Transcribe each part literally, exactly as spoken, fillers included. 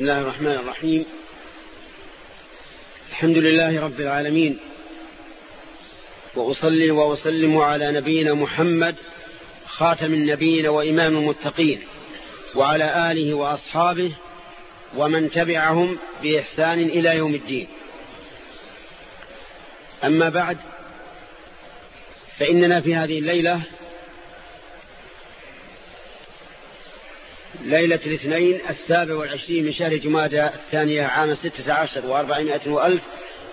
بسم الله الرحمن الرحيم. الحمد لله رب العالمين، وأصلي وأسلم على نبينا محمد خاتم النبيين وإمام المتقين، وعلى آله وأصحابه ومن تبعهم بإحسان إلى يوم الدين. أما بعد، فإننا في هذه الليلة ليلة الاثنين السابع والعشرين من شهر جمادى الثانية عام ستة عشر وأربعمائة وألف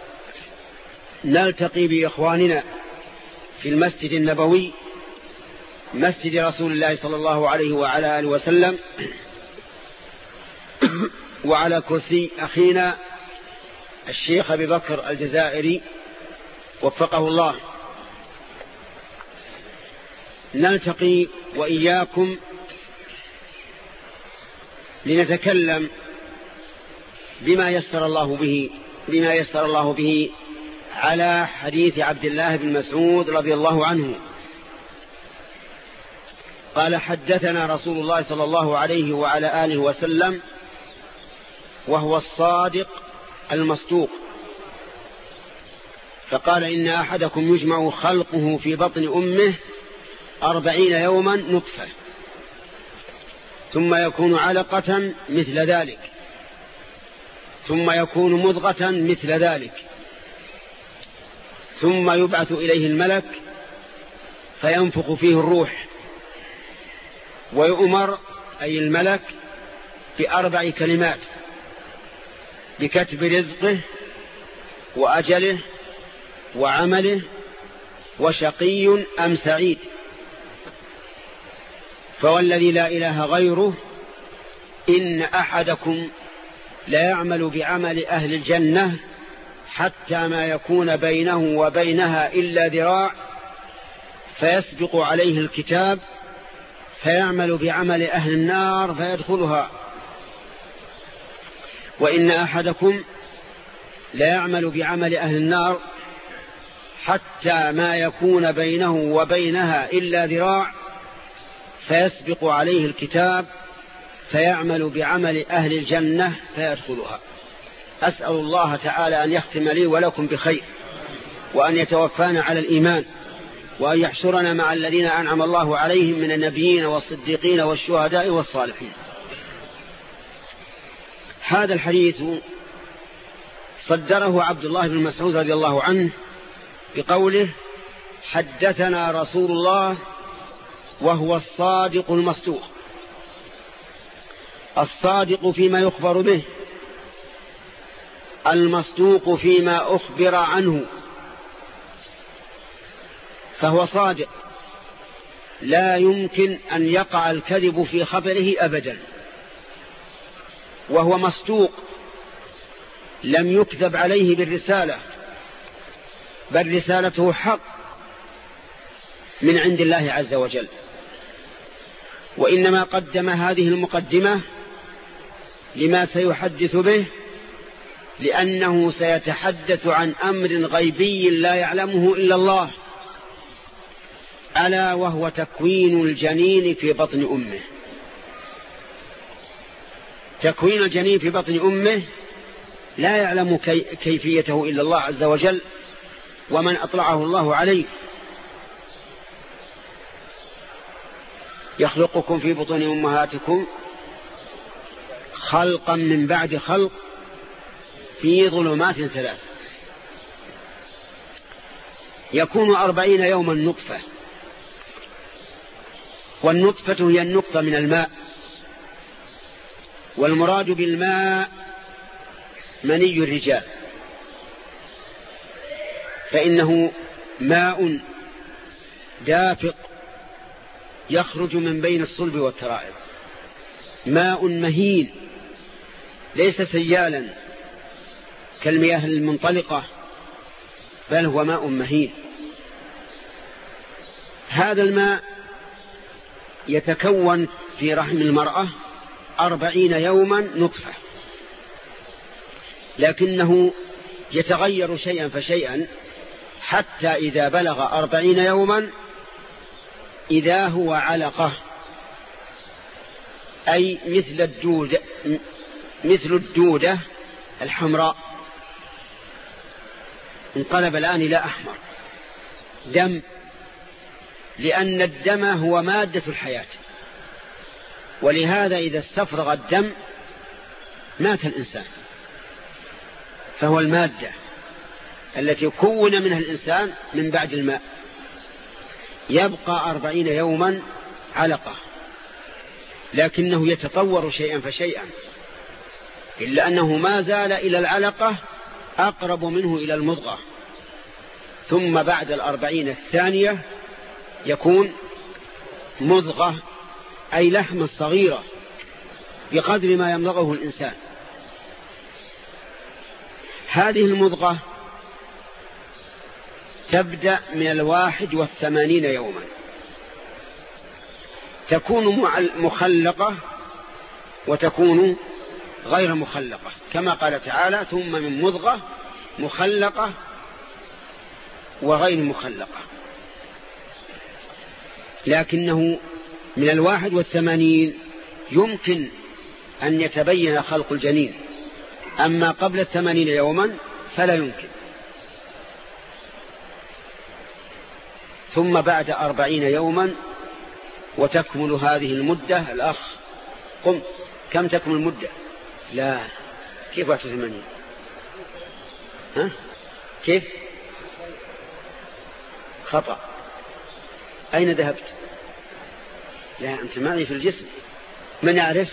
نلتقي بإخواننا في المسجد النبوي مسجد رسول الله صلى الله عليه وعلى آله وسلم، وعلى كرسي أخينا الشيخ أبي بكر الجزائري وفقه الله. نلتقي وإياكم لنتكلم بما يسر الله به بما يسر الله به على حديث عبد الله بن مسعود رضي الله عنه قال: حدثنا رسول الله صلى الله عليه وعلى آله وسلم وهو الصادق المصدوق، فقال: إن أحدكم يجمع خلقه في بطن أمه أربعين يوما نطفة، ثم يكون علقة مثل ذلك، ثم يكون مضغة مثل ذلك، ثم يبعث إليه الملك فينفخ فيه الروح، ويؤمر أي الملك بأربع كلمات: بكتب رزقه وأجله وعمله وشقي أم سعيد. فوالذي لا إله غيره إن أحدكم لا يعمل بعمل أهل الجنة حتى ما يكون بينه وبينها إلا ذراع، فيسبق عليه الكتاب فيعمل بعمل أهل النار فيدخلها. وإن أحدكم لا يعمل بعمل أهل النار حتى ما يكون بينه وبينها إلا ذراع، فيسبق عليه الكتاب فيعمل بعمل أهل الجنة فيدخلها. أسأل الله تعالى أن يختم لي ولكم بخير، وأن يتوفانا على الإيمان، وأن يحشرنا مع الذين أنعم الله عليهم من النبيين والصديقين والشهداء والصالحين. هذا الحديث صدره عبد الله بن مسعود رضي الله عنه بقوله: حدثنا رسول الله وهو الصادق المصدوق. الصادق فيما يخبر به، المصدوق فيما أخبر عنه، فهو صادق لا يمكن أن يقع الكذب في خبره أبدا، وهو مصدوق لم يكذب عليه بالرسالة، بل رسالته حق من عند الله عز وجل. وإنما قدم هذه المقدمة لما سيحدث به، لأنه سيتحدث عن أمر غيبي لا يعلمه إلا الله، ألا وهو تكوين الجنين في بطن أمه. تكوين الجنين في بطن أمه لا يعلم كي كيفيته إلا الله عز وجل، ومن أطلعه الله عليه. يخلقكم في بطون أمهاتكم خلقا من بعد خلق في ظلمات ثلاث. يكون أربعين يوما نطفة، والنطفة هي النقطة من الماء، والمراد بالماء مني الرجال، فإنه ماء دافق يخرج من بين الصلب والترائب، ماء مهين ليس سيالا كالمياه المنطلقة، بل هو ماء مهين. هذا الماء يتكون في رحم المرأة أربعين يوما نطفة، لكنه يتغير شيئا فشيئا حتى إذا بلغ أربعين يوما إذا هو علقة، أي مثل الدود مثل الدودة الحمراء انقلب الآن إلى أحمر، دم، لأن الدم هو مادة الحياة، ولهذا إذا استفرغ الدم مات الإنسان، فهو المادة التي كون منها الإنسان من بعد الماء. يبقى أربعين يوما علقة، لكنه يتطور شيئا فشيئا، إلا أنه ما زال إلى العلقة أقرب منه إلى المضغة، ثم بعد الأربعين الثانية يكون مضغة، أي لحمة صغيرة بقدر ما يمضغه الإنسان. هذه المضغة تبدأ من الواحد والثمانين يوما، تكون مخلقة وتكون غير مخلقة، كما قال تعالى: ثم من مضغة مخلقة وغير مخلقة. لكنه من الواحد والثمانين يمكن أن يتبين خلق الجنين، أما قبل الثمانين يوما فلا يمكن. ثم بعد أربعين يوما وتكمل هذه المدة. الأخ قم، كم تكمل المدة؟ لا، كيف واحد وثمانين؟ ها؟ كيف؟ خطأ. أين ذهبت؟ لا، أنت معي في الجسم. من يعرف؟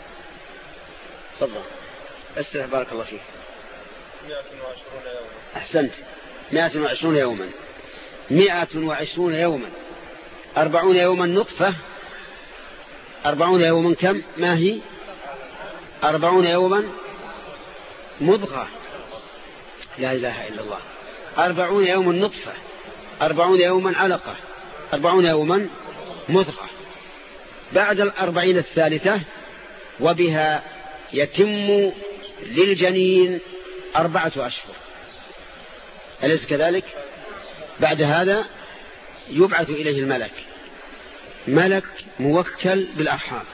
تفضل استرح، بارك الله فيك. مئة وعشرون يوما. أحسنت، مئة وعشرون يوما. مئة وعشرون يوما، أربعون يوما نطفة، أربعون يوما كم؟ ما هي؟ أربعون يوما مضغة. لا إله إلا الله. أربعون يوما نطفة، أربعون يوما علقة، أربعون يوما مضغة. بعد الأربعين الثالثة وبها يتم للجنين أربعة أشهر، أليس كذلك؟ بعد هذا يبعث إليه الملك، ملك موكل بالأرحام،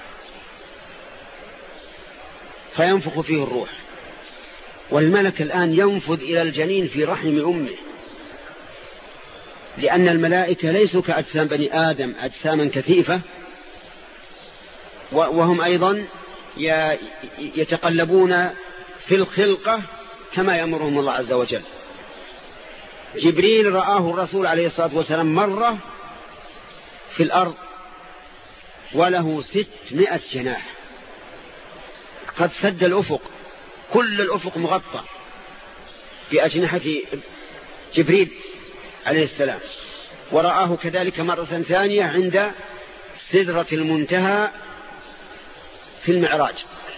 فينفخ فيه الروح. والملك الآن ينفذ إلى الجنين في رحم أمه، لأن الملائكة ليسوا كأجسام بني آدم أجساما كثيفة، وهم أيضا يتقلبون في الخلقة كما يأمرهم الله عز وجل. جبريل رآه الرسول عليه الصلاة والسلام مرة في الأرض وله ستمائة جناح، قد سد الأفق، كل الأفق مغطى بأجنحة جبريل عليه السلام. ورآه كذلك مرة ثانية عند سدرة المنتهى في المعراج.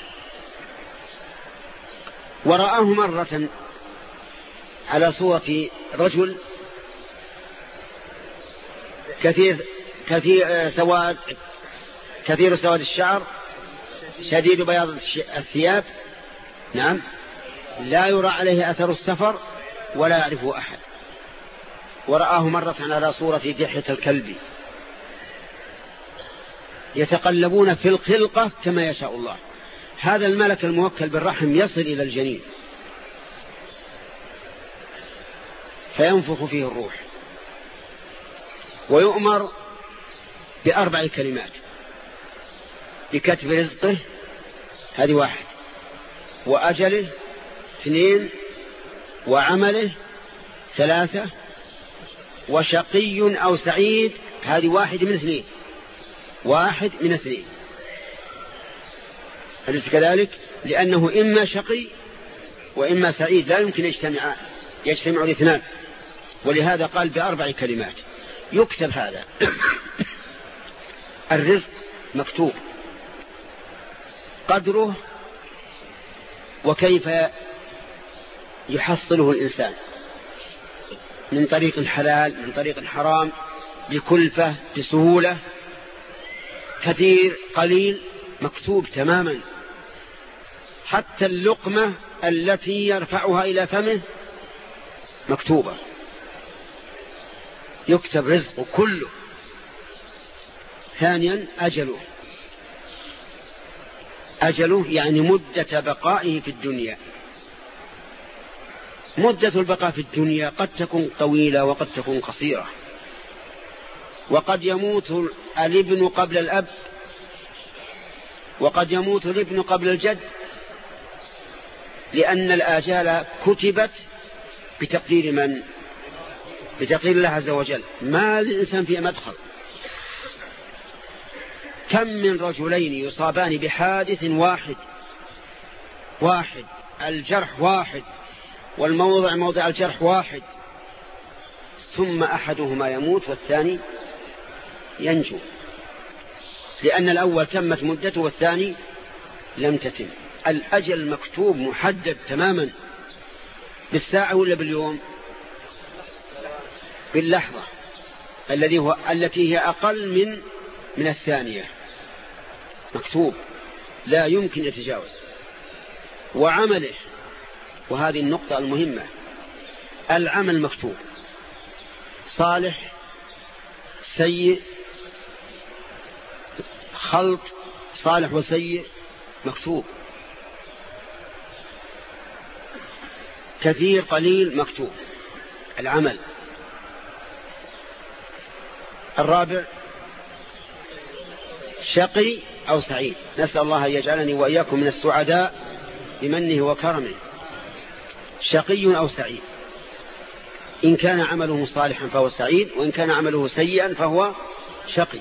ورآه مرة على صورة رجل كثير كثير سواد كثير سواد الشعر، شديد بياض الثياب، نعم، لا يرى عليه أثر السفر ولا يعرفه أحد. ورآه مرة على صورة دحية الكلب. يتقلبون في الخلقة كما يشاء الله. هذا الملك الموكل بالرحم يصل إلى الجنين فينفخ فيه الروح، ويؤمر بأربع كلمات: بكتب رزقه، هذه واحد، وأجله اثنين، وعمله ثلاثة، وشقي أو سعيد، هذه واحد من اثنين، واحد من اثنين. أليس كذلك؟ لأنه إما شقي وإما سعيد، لا يمكن يجتمع يجتمع الاثنان، ولهذا قال بأربع كلمات يكتب هذا. الرزق مكتوب، قدره وكيف يحصله الإنسان، من طريق حلال من طريق حرام، بكلفة بسهولة، كثير قليل، مكتوب تماما. حتى اللقمة التي يرفعها إلى فمه مكتوبة، يكتب رزقه كله. ثانيا أجله، أجله يعني مدة بقائه في الدنيا. مدة البقاء في الدنيا قد تكون طويلة وقد تكون قصيرة، وقد يموت الابن قبل الأب، وقد يموت الابن قبل الجد، لأن الآجال كتبت بتقدير من؟ بتقدير الله عز وجل، ما للإنسان فيه مدخل. كم من رجلين يصابان بحادث واحد واحد الجرح واحد والموضع موضع الجرح واحد، ثم أحدهما يموت والثاني ينجو، لأن الأول تمت مدته والثاني لم تتم. الأجل مكتوب محدد تماما، بالساعة ولا باليوم؟ باللحظة الذي هو التي هي أقل من من الثانية، مكتوب لا يمكن يتجاوز. وعمله، وهذه النقطة المهمة، العمل مكتوب، صالح سيء، خلط صالح وسيء مكتوب، كثير قليل مكتوب، العمل. الرابع شقي أو سعيد، نسأل الله أن يجعلني وإياكم من السعداء بمنه وكرمه. شقي أو سعيد، إن كان عمله صالحا فهو سعيد، وإن كان عمله سيئا فهو شقي،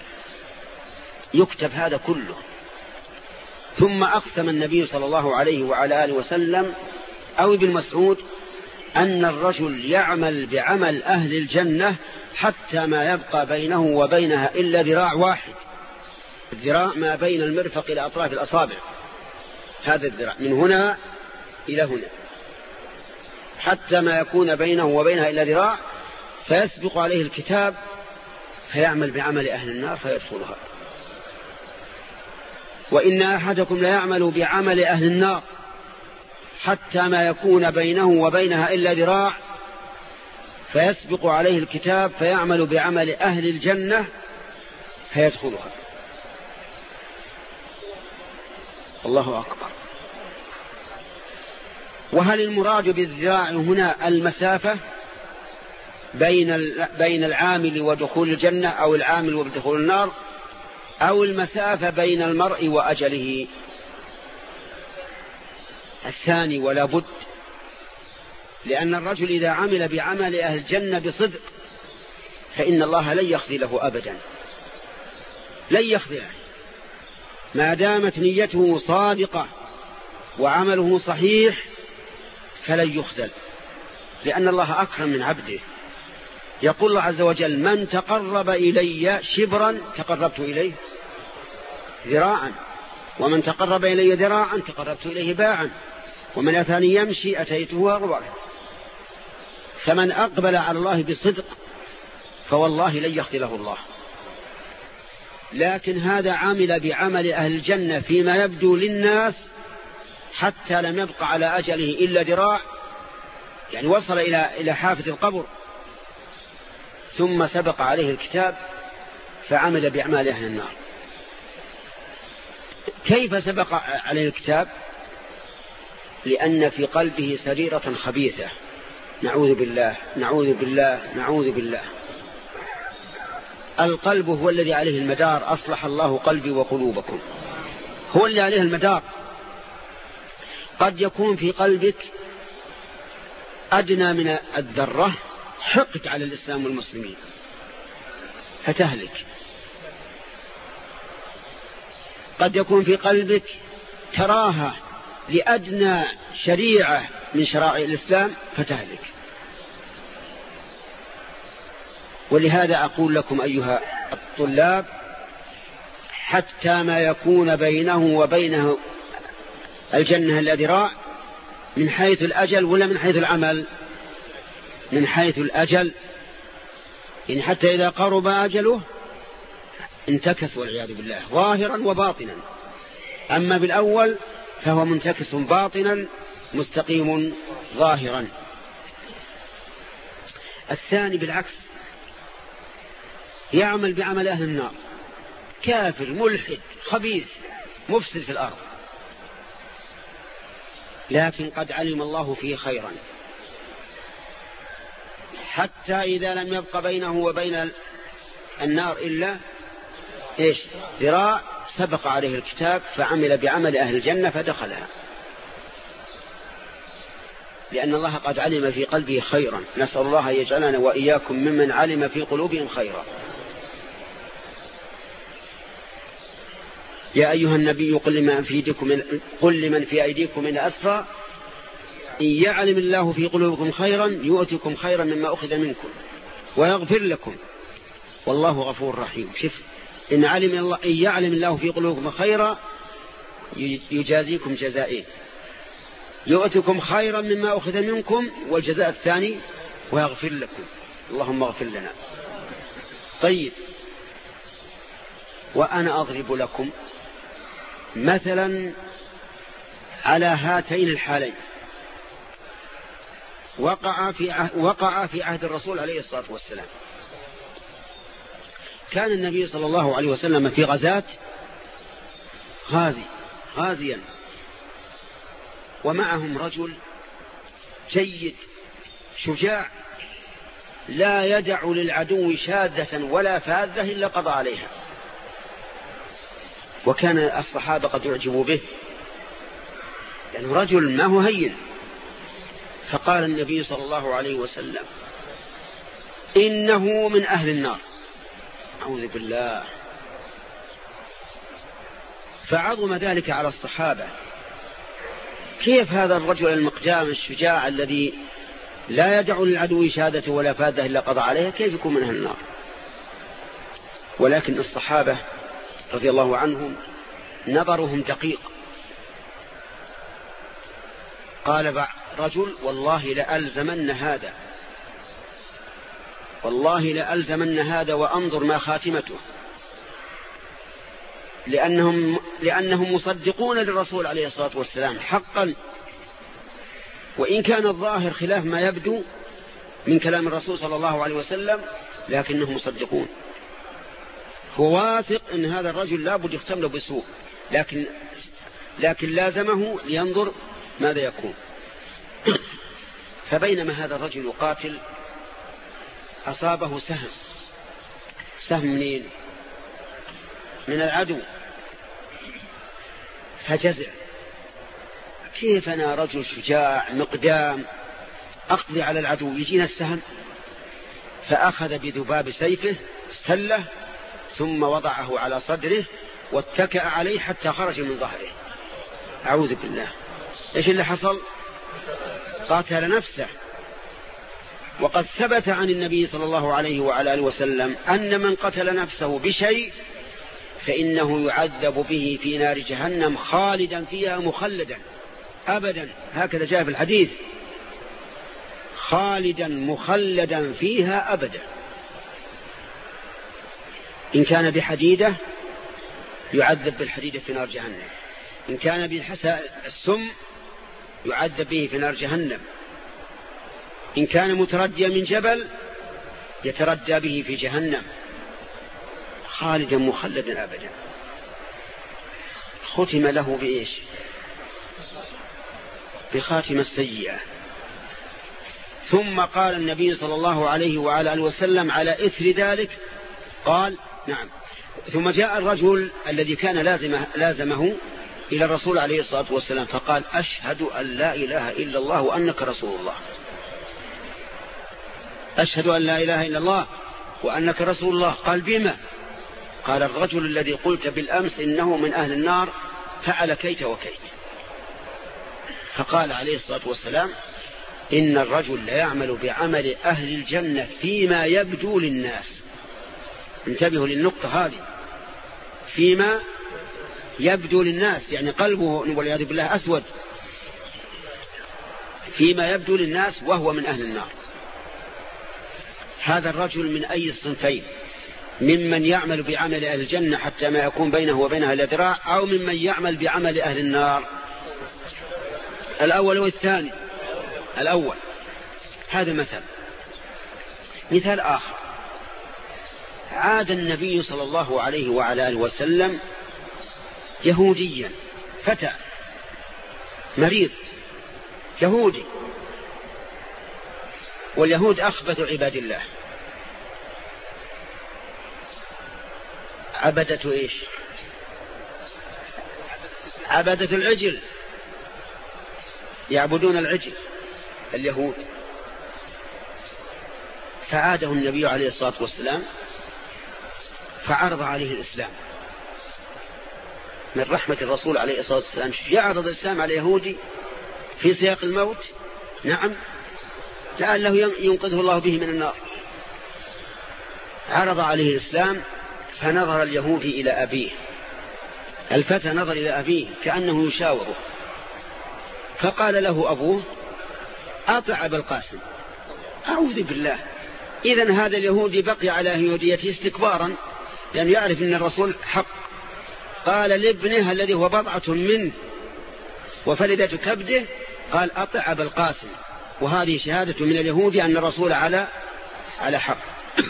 يكتب هذا كله. ثم أقسم النبي صلى الله عليه وعلى آله وسلم أو ابن مسعود أن الرجل يعمل بعمل أهل الجنة حتى ما يبقى بينه وبينها إلا ذراع واحد، الذراع ما بين المرفق إلى أطراف الأصابع، هذا الذراع من هنا إلى هنا، حتى ما يكون بينه وبينها إلا ذراع، فيسبق عليه الكتاب فيعمل بعمل أهل النار فيدخلها. وإن أحدكم لا يعمل بعمل أهل النار حتى ما يكون بينه وبينها إلا ذراع، فيسبق عليه الكتاب فيعمل بعمل أهل الجنة فيدخلها. الله أكبر. وهل المراد بالذراع هنا المسافة بين بين العامل ودخول الجنة، أو العامل ودخول النار، أو المسافة بين المرء وأجله؟ الثاني ولا بد، لأن الرجل إذا عمل بعمل أهل الجنة بصدق فإن الله لن يخذله أبدا، لن يخذله ما دامت نيته صادقة وعمله صحيح، فلن يخذل، لأن الله أكرم من عبده. يقول الله عز وجل: من تقرب إلي شبرا تقربت إليه ذراعا، ومن تقرب إلي ذراعا تقربت إليه باعا، ومن أتاني يمشي أتيته هرولة. فمن أقبل على الله بصدق فوالله لن يخذله الله. لكن هذا عمل بعمل أهل الجنة فيما يبدو للناس حتى لم يبق على أجله إلا ذراع، يعني وصل إلى إلى حافة القبر، ثم سبق عليه الكتاب فعمل بأعمال أهل النار. كيف سبق عليه الكتاب؟ لأن في قلبه سريرة خبيثة، نعوذ بالله نعوذ بالله نعوذ بالله. القلب هو الذي عليه المدار، أصلح الله قلبي وقلوبكم، هو اللي عليه المدار. قد يكون في قلبك أدنى من الذرة حقد على الإسلام والمسلمين فتهلك، قد يكون في قلبك كراهة لأدنى شريعة من شرائع الإسلام فتهلك. ولهذا أقول لكم أيها الطلاب: حتى ما يكون بينه وبينه الجنة الذراع، من حيث الأجل ولا من حيث العمل؟ من حيث الأجل، يعني حتى إذا قرب أجله انتكس والعياذ بالله ظاهرا وباطنا. أما بالأول فهو منتكس باطنا مستقيم ظاهرا. الثاني بالعكس، يعمل بعمل أهل النار، كافر ملحد خبيث مفسد في الأرض، لكن قد علم الله فيه خيرا، حتى إذا لم يبق بينه وبين النار إلا إيش؟ ذراع، سبق عليه الكتاب فعمل بعمل أهل الجنة فدخلها، لأن الله قد علم في قلبه خيرا. نسأل الله يجعلنا وإياكم ممن علم في قلوبهم خيرا. يا أيها النبي قل لمن في أيديكم قل لمن في أيديكم من أسرى إن يعلم الله في قلوبكم خيرا يؤتكم خيرا مما أخذ منكم ويغفر لكم والله غفور رحيم. شوف، إن علم الله إن يعلم الله في قلوبكم خيرا يجازيكم جزائين، يؤتكم خيرا مما أخذ منكم، والجزاء الثاني ويغفر لكم. اللهم اغفر لنا. طيب، وأنا أضرب لكم مثلا على هاتين الحالين وقع في وقع في عهد الرسول عليه الصلاة والسلام. كان النبي صلى الله عليه وسلم في غزاة غازي غازيا ومعهم رجل جيد شجاع لا يدع للعدو شاذة ولا فاذة إلا قضى عليها، وكان الصحابة قد يعجبوا به يعني رجل ما هو هين. فقال النبي صلى الله عليه وسلم إنه من أهل النار. أعوذ بالله. فعظم ذلك على الصحابة، كيف هذا الرجل المقدام الشجاع الذي لا يدع للعدو شهادة ولا فاذة إلا قضى عليها كيف يكون من أهل النار؟ ولكن الصحابة رضي الله عنهم نظرهم دقيق. قال رجل والله لألزمن هذا والله لألزمن هذا وأنظر ما خاتمته، لأنهم, لأنهم مصدقون للرسول عليه الصلاة والسلام حقا، وإن كان الظاهر خلاف ما يبدو من كلام الرسول صلى الله عليه وسلم لكنهم مصدقون. هو واثق أن هذا الرجل لا بد يختم له بسوء، لكن, لكن لازمه لينظر ماذا يكون. فبينما هذا الرجل يقاتل أصابه سهم سهم منين؟ من العدو، فجزع. كيف أنا رجل شجاع مقدام أقضي على العدو يجينا السهم؟ فأخذ بذباب سيفه استله ثم وضعه على صدره واتكأ عليه حتى خرج من ظهره. أعوذ بالله. إيش اللي حصل؟ قاتل نفسه. وقد ثبت عن النبي صلى الله عليه وعلى آله وسلم أن من قتل نفسه بشيء فإنه يعذب به في نار جهنم خالدا فيها مخلدا أبدا، هكذا جاء في الحديث، خالدا مخلدا فيها أبدا. إن كان بحديدة يعذب بالحديدة في نار جهنم، إن كان بالحسى السم يعذب به في نار جهنم، إن كان مترديا من جبل يتردى به في جهنم خالدا مخلدا أبدا. ختم له بإيش؟ بخاتمة السيئة. ثم قال النبي صلى الله عليه وعلى آله وسلم على إثر ذلك قال نعم. ثم جاء الرجل الذي كان لازمه, لازمه إلى الرسول عليه الصلاة والسلام فقال أشهد أن لا إله إلا الله وأنك رسول الله. أشهد أن لا إله إلا الله وأنك رسول الله. قال بما؟ قال الرجل الذي قلت بالأمس إنه من أهل النار فعل كيت وكيت. فقال عليه الصلاة والسلام إن الرجل لا يعمل بعمل أهل الجنة فيما يبدو للناس. انتبهوا للنقطة هذه، فيما يبدو للناس، يعني قلبه والعياذ بالله أسود، فيما يبدو للناس وهو من أهل النار. هذا الرجل من أي الصنفين؟ ممن يعمل بعمل أهل الجنة حتى ما يكون بينه وبينها إلا ذراع، أو ممن يعمل بعمل أهل النار؟ الأول والثاني. الأول. هذا مثل. مثال آخر، عاد النبي صلى الله عليه وعلى آله وسلم يهوديا فتى مريض يهودي. واليهود أخبث عباد الله. عبدة إيش؟ عبدة العجل، يعبدون العجل اليهود. فعاده النبي عليه الصلاة والسلام فعرض عليه الإسلام. من رحمة الرسول عليه الصلاة والسلام يعرض الإسلام على يهودي في سياق الموت. نعم، لعله ينقذه الله به من النار. عرض عليه الإسلام فنظر اليهودي إلى أبيه. الفتى نظر إلى أبيه كأنه يشاوره، فقال له أبوه: أطع أبا القاسم. أعوذ بالله. إذن هذا اليهودي بقي على يهوديته استكبارا، لأنه يعرف أن الرسول حق. قال لابنه الذي هو بضعة منه وفلدة كبده، قال: أطع أبا القاسم. وهذه شهادة من اليهودي أن الرسول على على حق.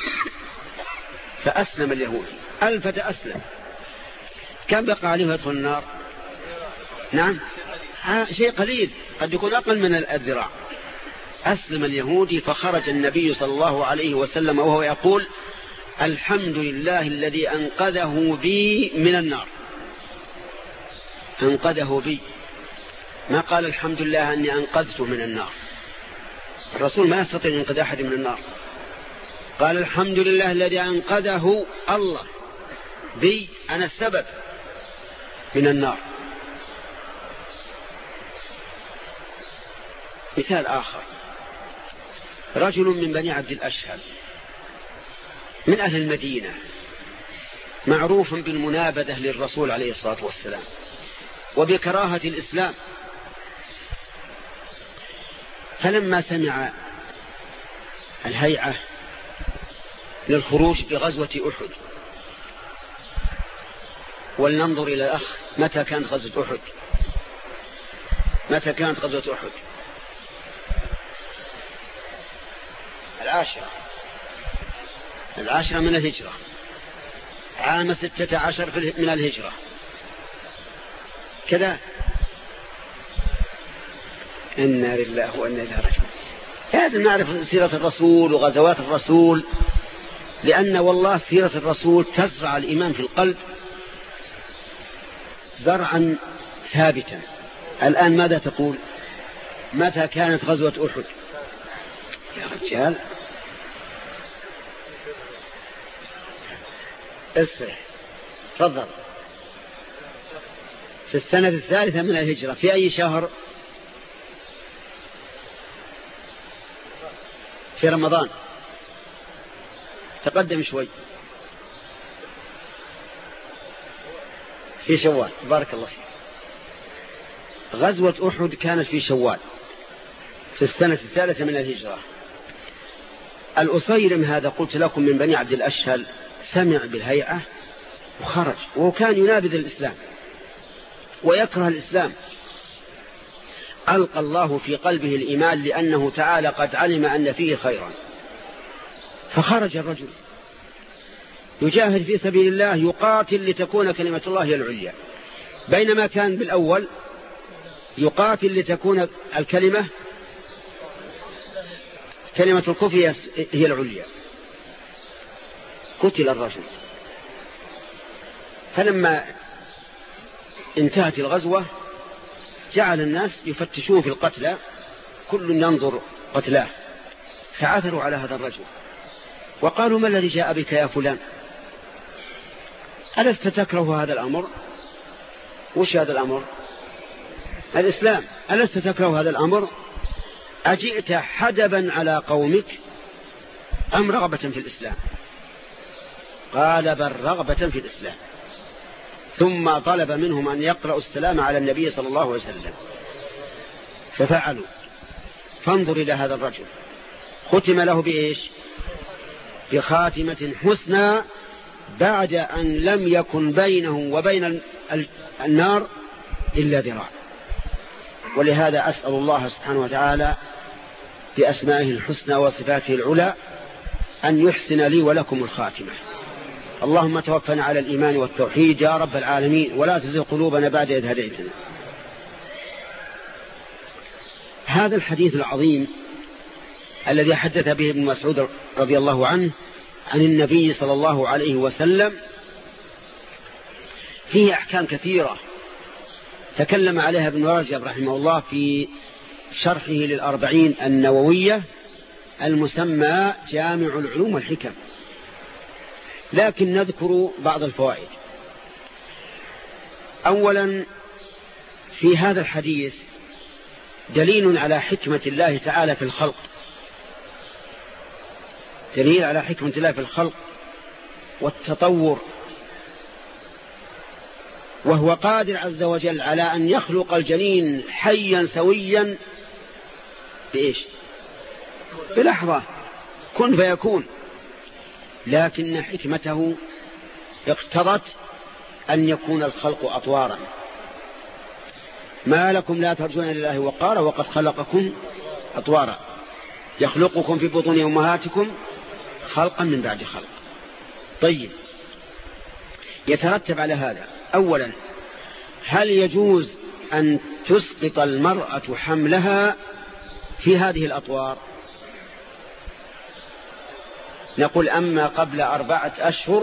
فأسلم اليهودي. الفتى أسلم. كم بقى عليه يدخل النار؟ نعم، شيء قليل، قد يكون أقل من الذراع. أسلم اليهودي فخرج النبي صلى الله عليه وسلم وهو يقول: الحمد لله الذي أنقذه بي من النار. أنقذه بي، ما قال الحمد لله أني أنقذته من النار. الرسول ما يستطيع أن ينقذ أحد من النار. قال: الحمد لله الذي أنقذه الله بي، أنا السبب من النار. مثال آخر: رجل من بني عبد الأشهل من أهل المدينة، معروف بالمنابذة للرسول عليه الصلاة والسلام وبكراهة الإسلام. فلما سمع الهيعة للخروج بغزوة أحد، ولننظر إلى الأخ، متى كانت غزوة أحد؟ متى كانت غزوة أحد؟ العاشرة العاشرة من الهجرة، عام ستة عشر من الهجرة كذا. إنا لله وإنا إليه راجعون. لازم نعرف سيرة الرسول وغزوات الرسول، لأن والله سيرة الرسول تزرع الإيمان في القلب زرعا ثابتا. الآن ماذا تقول؟ متى كانت غزوة أحد؟ يا رجال اسرح، تفضل. في السنة الثالثة من الهجرة. في أي شهر؟ في رمضان. تقدم شوي. في شوال. بارك الله فيك. غزوة أحد كانت في شوال في السنة الثالثة من الهجرة. الأصيرم هذا قلت لكم من بني عبد الأشهل سمع بالهيئة وخرج، وكان ينابذ الإسلام ويكره الإسلام. ألقى الله في قلبه الإيمان لأنه تعالى قد علم أن فيه خيرا. فخرج الرجل يجاهد في سبيل الله، يقاتل لتكون كلمة الله هي العليا، بينما كان بالأول يقاتل لتكون الكلمة كلمة الكفر هي العليا. قتل الرجل. فلما انتهت الغزوة جعل الناس يفتشون في القتلى، كل ينظر قتلاه، فعثروا على هذا الرجل وقالوا: ما الذي جاء بك يا فلان؟ ألست تكره هذا الأمر؟ وش هذا الأمر؟ الإسلام. ألست تكره هذا الأمر؟ أجئت حدبا على قومك أم رغبة في الإسلام؟ قال: بل رغبة في الإسلام. ثم طلب منهم أن يقرأوا السلام على النبي صلى الله عليه وسلم، ففعلوا. فانظر إلى هذا الرجل، ختم له بإيش؟ بخاتمة حسنى، بعد أن لم يكن بينه وبين النار إلا ذراع. ولهذا أسأل الله سبحانه وتعالى بأسمائه الحسنى وصفاته العلى أن يحسن لي ولكم الخاتمة. اللهم توفنا على الإيمان والتوحيد يا رب العالمين، ولا تزغ قلوبنا بعد إذ هديتنا. هذا الحديث العظيم الذي حدث به ابن مسعود رضي الله عنه عن النبي صلى الله عليه وسلم فيه أحكام كثيرة تكلم عليها ابن رجب رحمه الله في شرحه للأربعين النووية المسمى جامع العلوم والحكم، لكن نذكر بعض الفوائد. أولا، في هذا الحديث دليل على حكمة الله تعالى في الخلق، دليل على حكمة الله في الخلق والتطور، وهو قادر عز وجل على أن يخلق الجنين حيا سويا بإيش؟ بلحظة، كن فيكون، لكن حكمته اقتضت أن يكون الخلق أطوارا. ما لكم لا ترجون لله وقارا وقد خلقكم أطوارا يخلقكم في بطون أمهاتكم خلقا من بعد خلق. طيب، يترتب على هذا أولا، هل يجوز أن تسقط المرأة حملها في هذه الأطوار؟ نقول أما قبل أربعة أشهر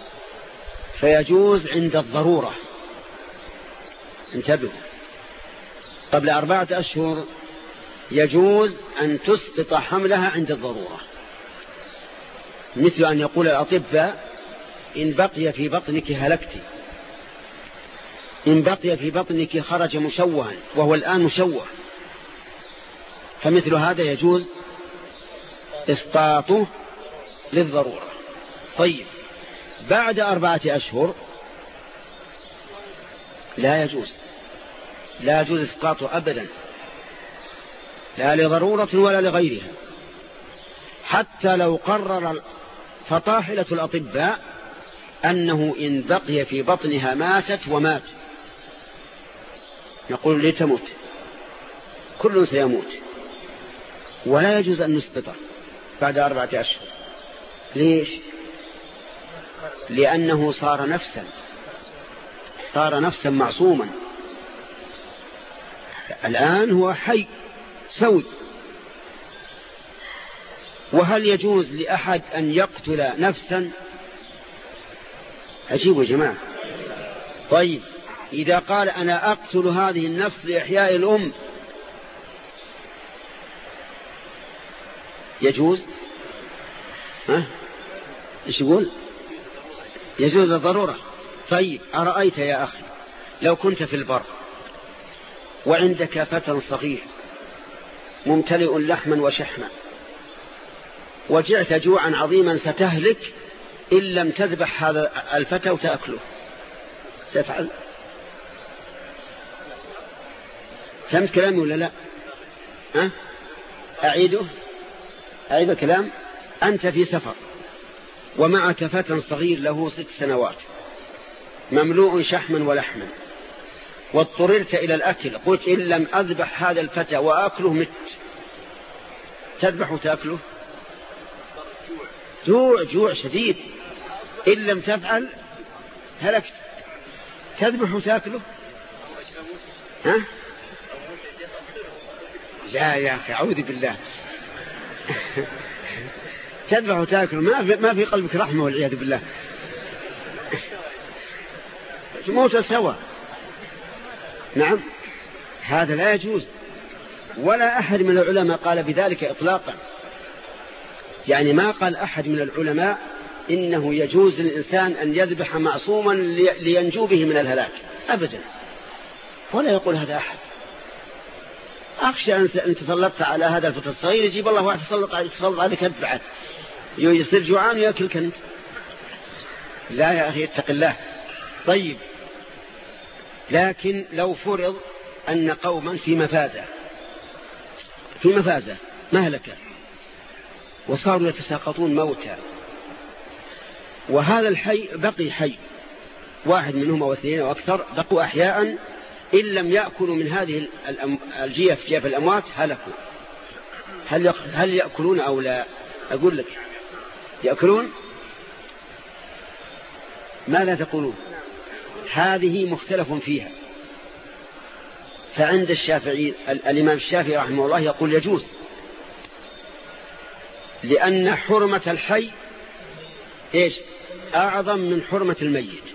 فيجوز عند الضرورة. انتبهوا، قبل أربعة أشهر يجوز أن تسقط حملها عند الضرورة، مثل أن يقول الأطباء إن بقي في بطنك هلكتي، إن بقي في بطنك خرج مشوها وهو الآن مشوه، فمثل هذا يجوز إسقاطه للضرورة. طيب، بعد أربعة أشهر لا يجوز، لا يجوز إسقاطه أبدا، لا لضرورة ولا لغيرها، حتى لو قرر فطاحلة الأطباء أنه إن بقي في بطنها ماتت ومات، نقول لتموت، كل سيموت، ولا يجوز أن نسقطه بعد أربعة أشهر. ليش؟ لأنه صار نفسا، صار نفسا معصوما، الآن هو حي سوي. وهل يجوز لأحد أن يقتل نفسا؟ عجيب يا جماعة. طيب، إذا قال أنا أقتل هذه النفس لإحياء الأم يجوز؟ ها؟ إيش يقول؟ يجوز الضرورة. طيب، أرأيت يا أخي لو كنت في البر وعندك فتى صغير ممتلئ لحما وشحما وجعت جوعا عظيما ستهلك إن لم تذبح هذا الفتى وتأكله، تفعل؟ فهمت كلامي ولا لا؟ ها؟ أعيده أعيد الكلام. أنت في سفر ومعك فتى صغير له ست سنوات مملوء شحما ولحما، واضطررت إلى الأكل، قلت إن لم أذبح هذا الفتى وأكله مت، تذبح وتأكله؟ جوع جوع شديد، إن لم تفعل هلكت، تذبح وتأكله؟ ها؟ لا يا أخي أعوذ بالله. تذبح وتأكله، ما في, ما في قلبك رحمة والعياذ بالله، موت سوا. نعم، هذا لا يجوز، ولا أحد من العلماء قال بذلك إطلاقا، يعني ما قال أحد من العلماء إنه يجوز للإنسان أن يذبح معصوما لينجو به من الهلاك أبدا، ولا يقول هذا أحد. أخشى أن تسلطت على هذا الفتى الصغير يجيب الله واحد تسلط عليك أدفعه يصير جوعان ويأكلك أنت. لا يا أخي اتق الله. طيب، لكن لو فرض أن قوما في مفازة في مفازة مهلكة وصاروا يتساقطون موتى، وهذا الحي بقي حي، واحد منهم أو اثنين أو أكثر بقوا أحياء، إن لم يأكلوا من هذه الجيف جيف الأموات هلكوا، هل هل يأكلون أو لا؟ أقول لك يأكلون. ماذا تقولون؟ هذه مختلف فيها، فعند الشافعي الإمام الشافعي رحمه الله يقول يجوز، لأن حرمة الحي إيش أعظم من حرمة الميت.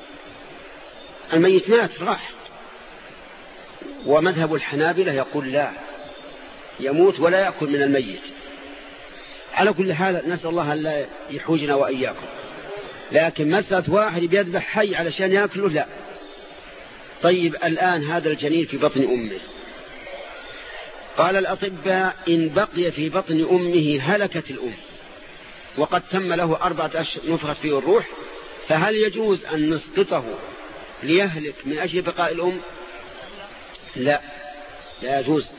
الميت مات راح. ومذهب الحنابلة يقول لا، يموت ولا يأكل من الميت. على كل حال نسأل الله أن لا يحوجنا وإياكم، لكن مسألة واحد بيذبح حي علشان يأكله لا. طيب الآن هذا الجنين في بطن أمه، قال الأطباء إن بقي في بطن أمه هلكت الأم، وقد تم له أربعة أشهر نفخت فيه الروح، فهل يجوز أن نسقطه ليهلك من أجل بقاء الأم؟ لا، لا يجوز.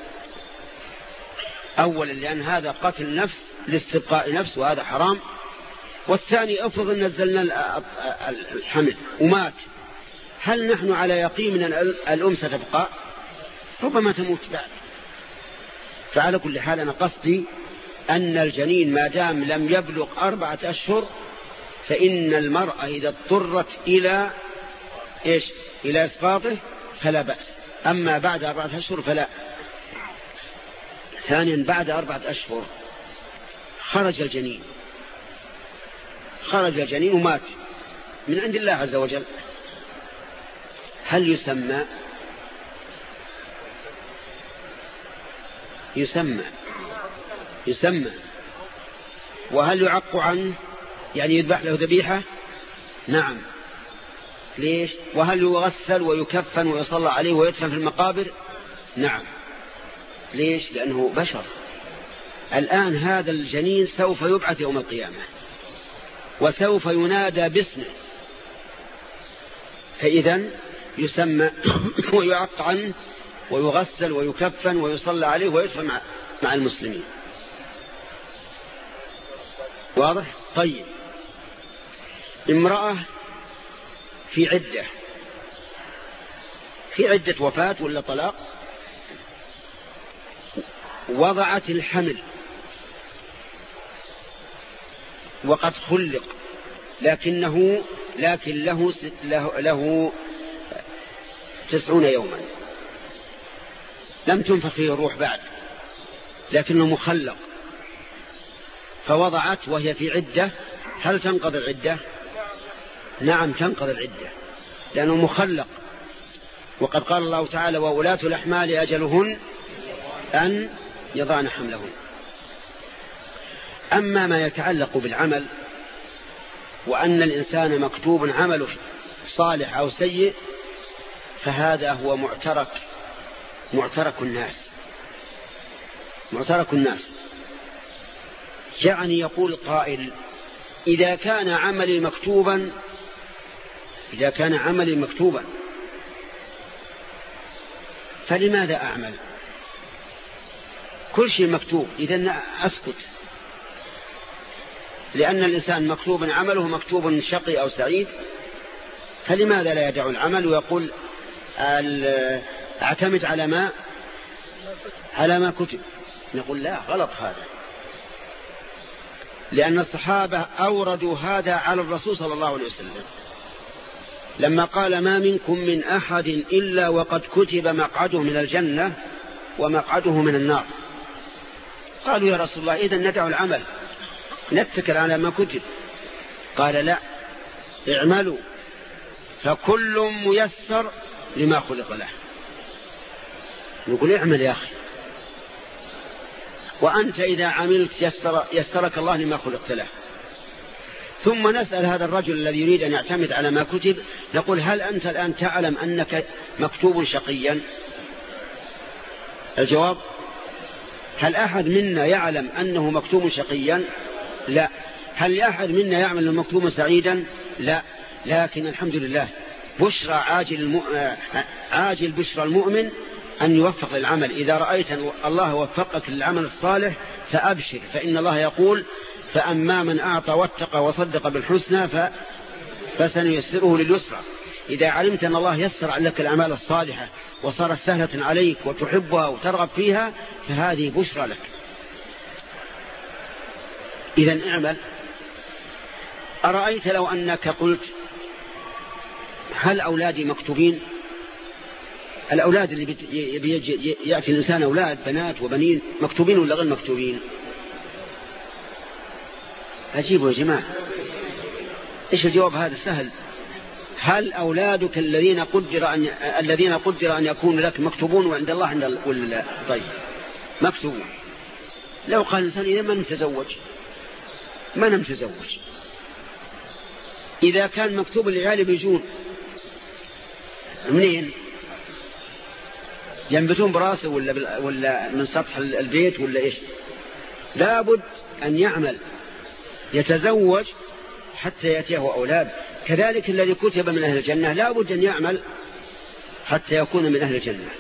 أولا لأن هذا قتل نفس لاستبقاء نفس وهذا حرام. والثاني افرض ان نزلنا الحمل ومات، هل نحن على يقين ان الأم ستبقى؟ ربما تموت بعد. فعلى كل حال أنا قصدي أن الجنين ما دام لم يبلغ أربعة أشهر فإن المرأة إذا اضطرت إلى إيش إلى إسقاطه فلا بأس، أما بعد أربعة أشهر فلا. ثانيا بعد أربعة أشهر خرج الجنين خرج الجنين ومات من عند الله عز وجل، هل يسمى يسمى يسمى وهل يعق عنه يعني يذبح له ذبيحة؟ نعم. ليش؟ وهل يغسل ويكفن ويصلى عليه ويدفن في المقابر؟ نعم. ليش؟ لأنه بشر. الآن هذا الجنين سوف يبعث يوم القيامة وسوف ينادى باسمه، فإذا يسمى ويعق عنه ويغسل ويكفن ويصلى عليه ويدفن مع, مع المسلمين. واضح؟ طيب امرأة في عدة في عدة وفاة ولا طلاق، وضعت الحمل وقد خلق، لكنه لكن له له, له تسعون يوما لم تنفخ فيه الروح بعد، لكنه مخلق، فوضعت وهي في عدة، هل تنقضي العدة؟ نعم تنقضي العدة لأنه مخلق. وقد قال الله تعالى وأولاة الأحمال أجلهن أن يضعن حملهن. أما ما يتعلق بالعمل وأن الإنسان مكتوب عمله صالح أو سيء فهذا هو معترك معترك الناس معترك الناس يعني يقول قائل إذا كان عملي مكتوبا إذا كان عملي مكتوبا فلماذا أعمل؟ كل شيء مكتوب، إذن أسكت، لأن الإنسان مكتوب عمله مكتوب شقي أو سعيد، فلماذا لا يدع العمل ويقول اعتمد على ما على ما كتب؟ نقول لا، غلط هذا، لأن الصحابة أوردوا هذا على الرسول صلى الله عليه وسلم لما قال ما منكم من أحد إلا وقد كتب مقعده من الجنة ومقعده من النار. قالوا يا رسول الله إذن ندع العمل نتكل على ما كتب. قال لا، اعملوا فكل ميسر لما خلق له. نقول اعمل يا أخي، وأنت إذا عملت يسر يسرك الله لما خلقت له. ثم نسأل هذا الرجل الذي يريد أن يعتمد على ما كتب، نقول هل أنت الآن تعلم أنك مكتوب شقيا؟ الجواب هل أحد منا يعلم أنه مكتوب شقيا؟ لا. هل أحد منا يعمل أنه مكتوب سعيدا؟ لا. لكن الحمد لله بشرى عاجل, الم... عاجل بشرى المؤمن أن يوفق للعمل. إذا رأيت أن الله وفقك للعمل الصالح فأبشر، فإن الله يقول فأما من أعطى واتقى وصدق بالحسنى ف... فسنيسره لليسرى. إذا علمت أن الله يسر لك الأعمال الصالحة وصارت سهلة عليك وتحبها وترغب فيها فهذه بشرى لك. إذن اعمل. أرأيت لو أنك قلت هل أولادي مكتوبين؟ الأولاد اللي بيجي يأتي الإنسان أولاد بنات وبنين مكتوبين ولا غير مكتوبين؟ أجيبوا يا جماعة. إيش الجواب؟ هذا سهل. هل أولادك الذين قدر أن الذين قدر أن يكون لك مكتوبون وعند الله عند ولا لا؟ طيب مكتوبون. لو قال الإنسان إذا ما نتزوج ما نتزوج، إذا كان مكتوب العيال بيجون منين؟ ينبتون براسه ولا ولا من سطح البيت ولا إيش؟ لابد أن يعمل يتزوج حتى يأتيه أولاد. كذلك الذي كتب من أهل الجنة لابد أن يعمل حتى يكون من أهل الجنة.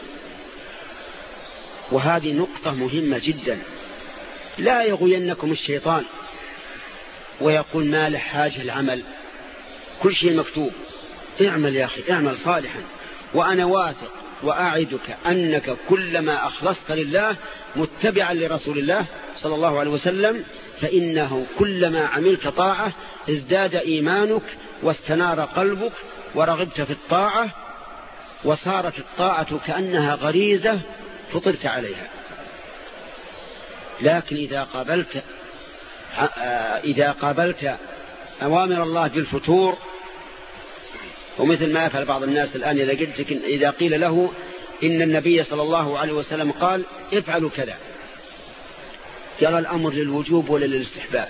وهذه نقطة مهمة جدا. لا يغوينكم الشيطان ويقول ما له حاجة العمل، كل شيء مكتوب. اعمل يا أخي، اعمل صالحا، وأنا واثق وأعدك أنك كلما أخلصت لله متبعا لرسول الله صلى الله عليه وسلم فإنه كلما عملت طاعة ازداد إيمانك واستنار قلبك ورغبت في الطاعة، وصارت الطاعة كأنها غريزة فطرت عليها. لكن إذا قابلت إذا قابلت أوامر الله بالفتور، ومثل ما يفعل بعض الناس الآن إذا قلت إذا قيل له إن النبي صلى الله عليه وسلم قال افعلوا كذا، يرى الأمر للوجوب ولا للاستحباب.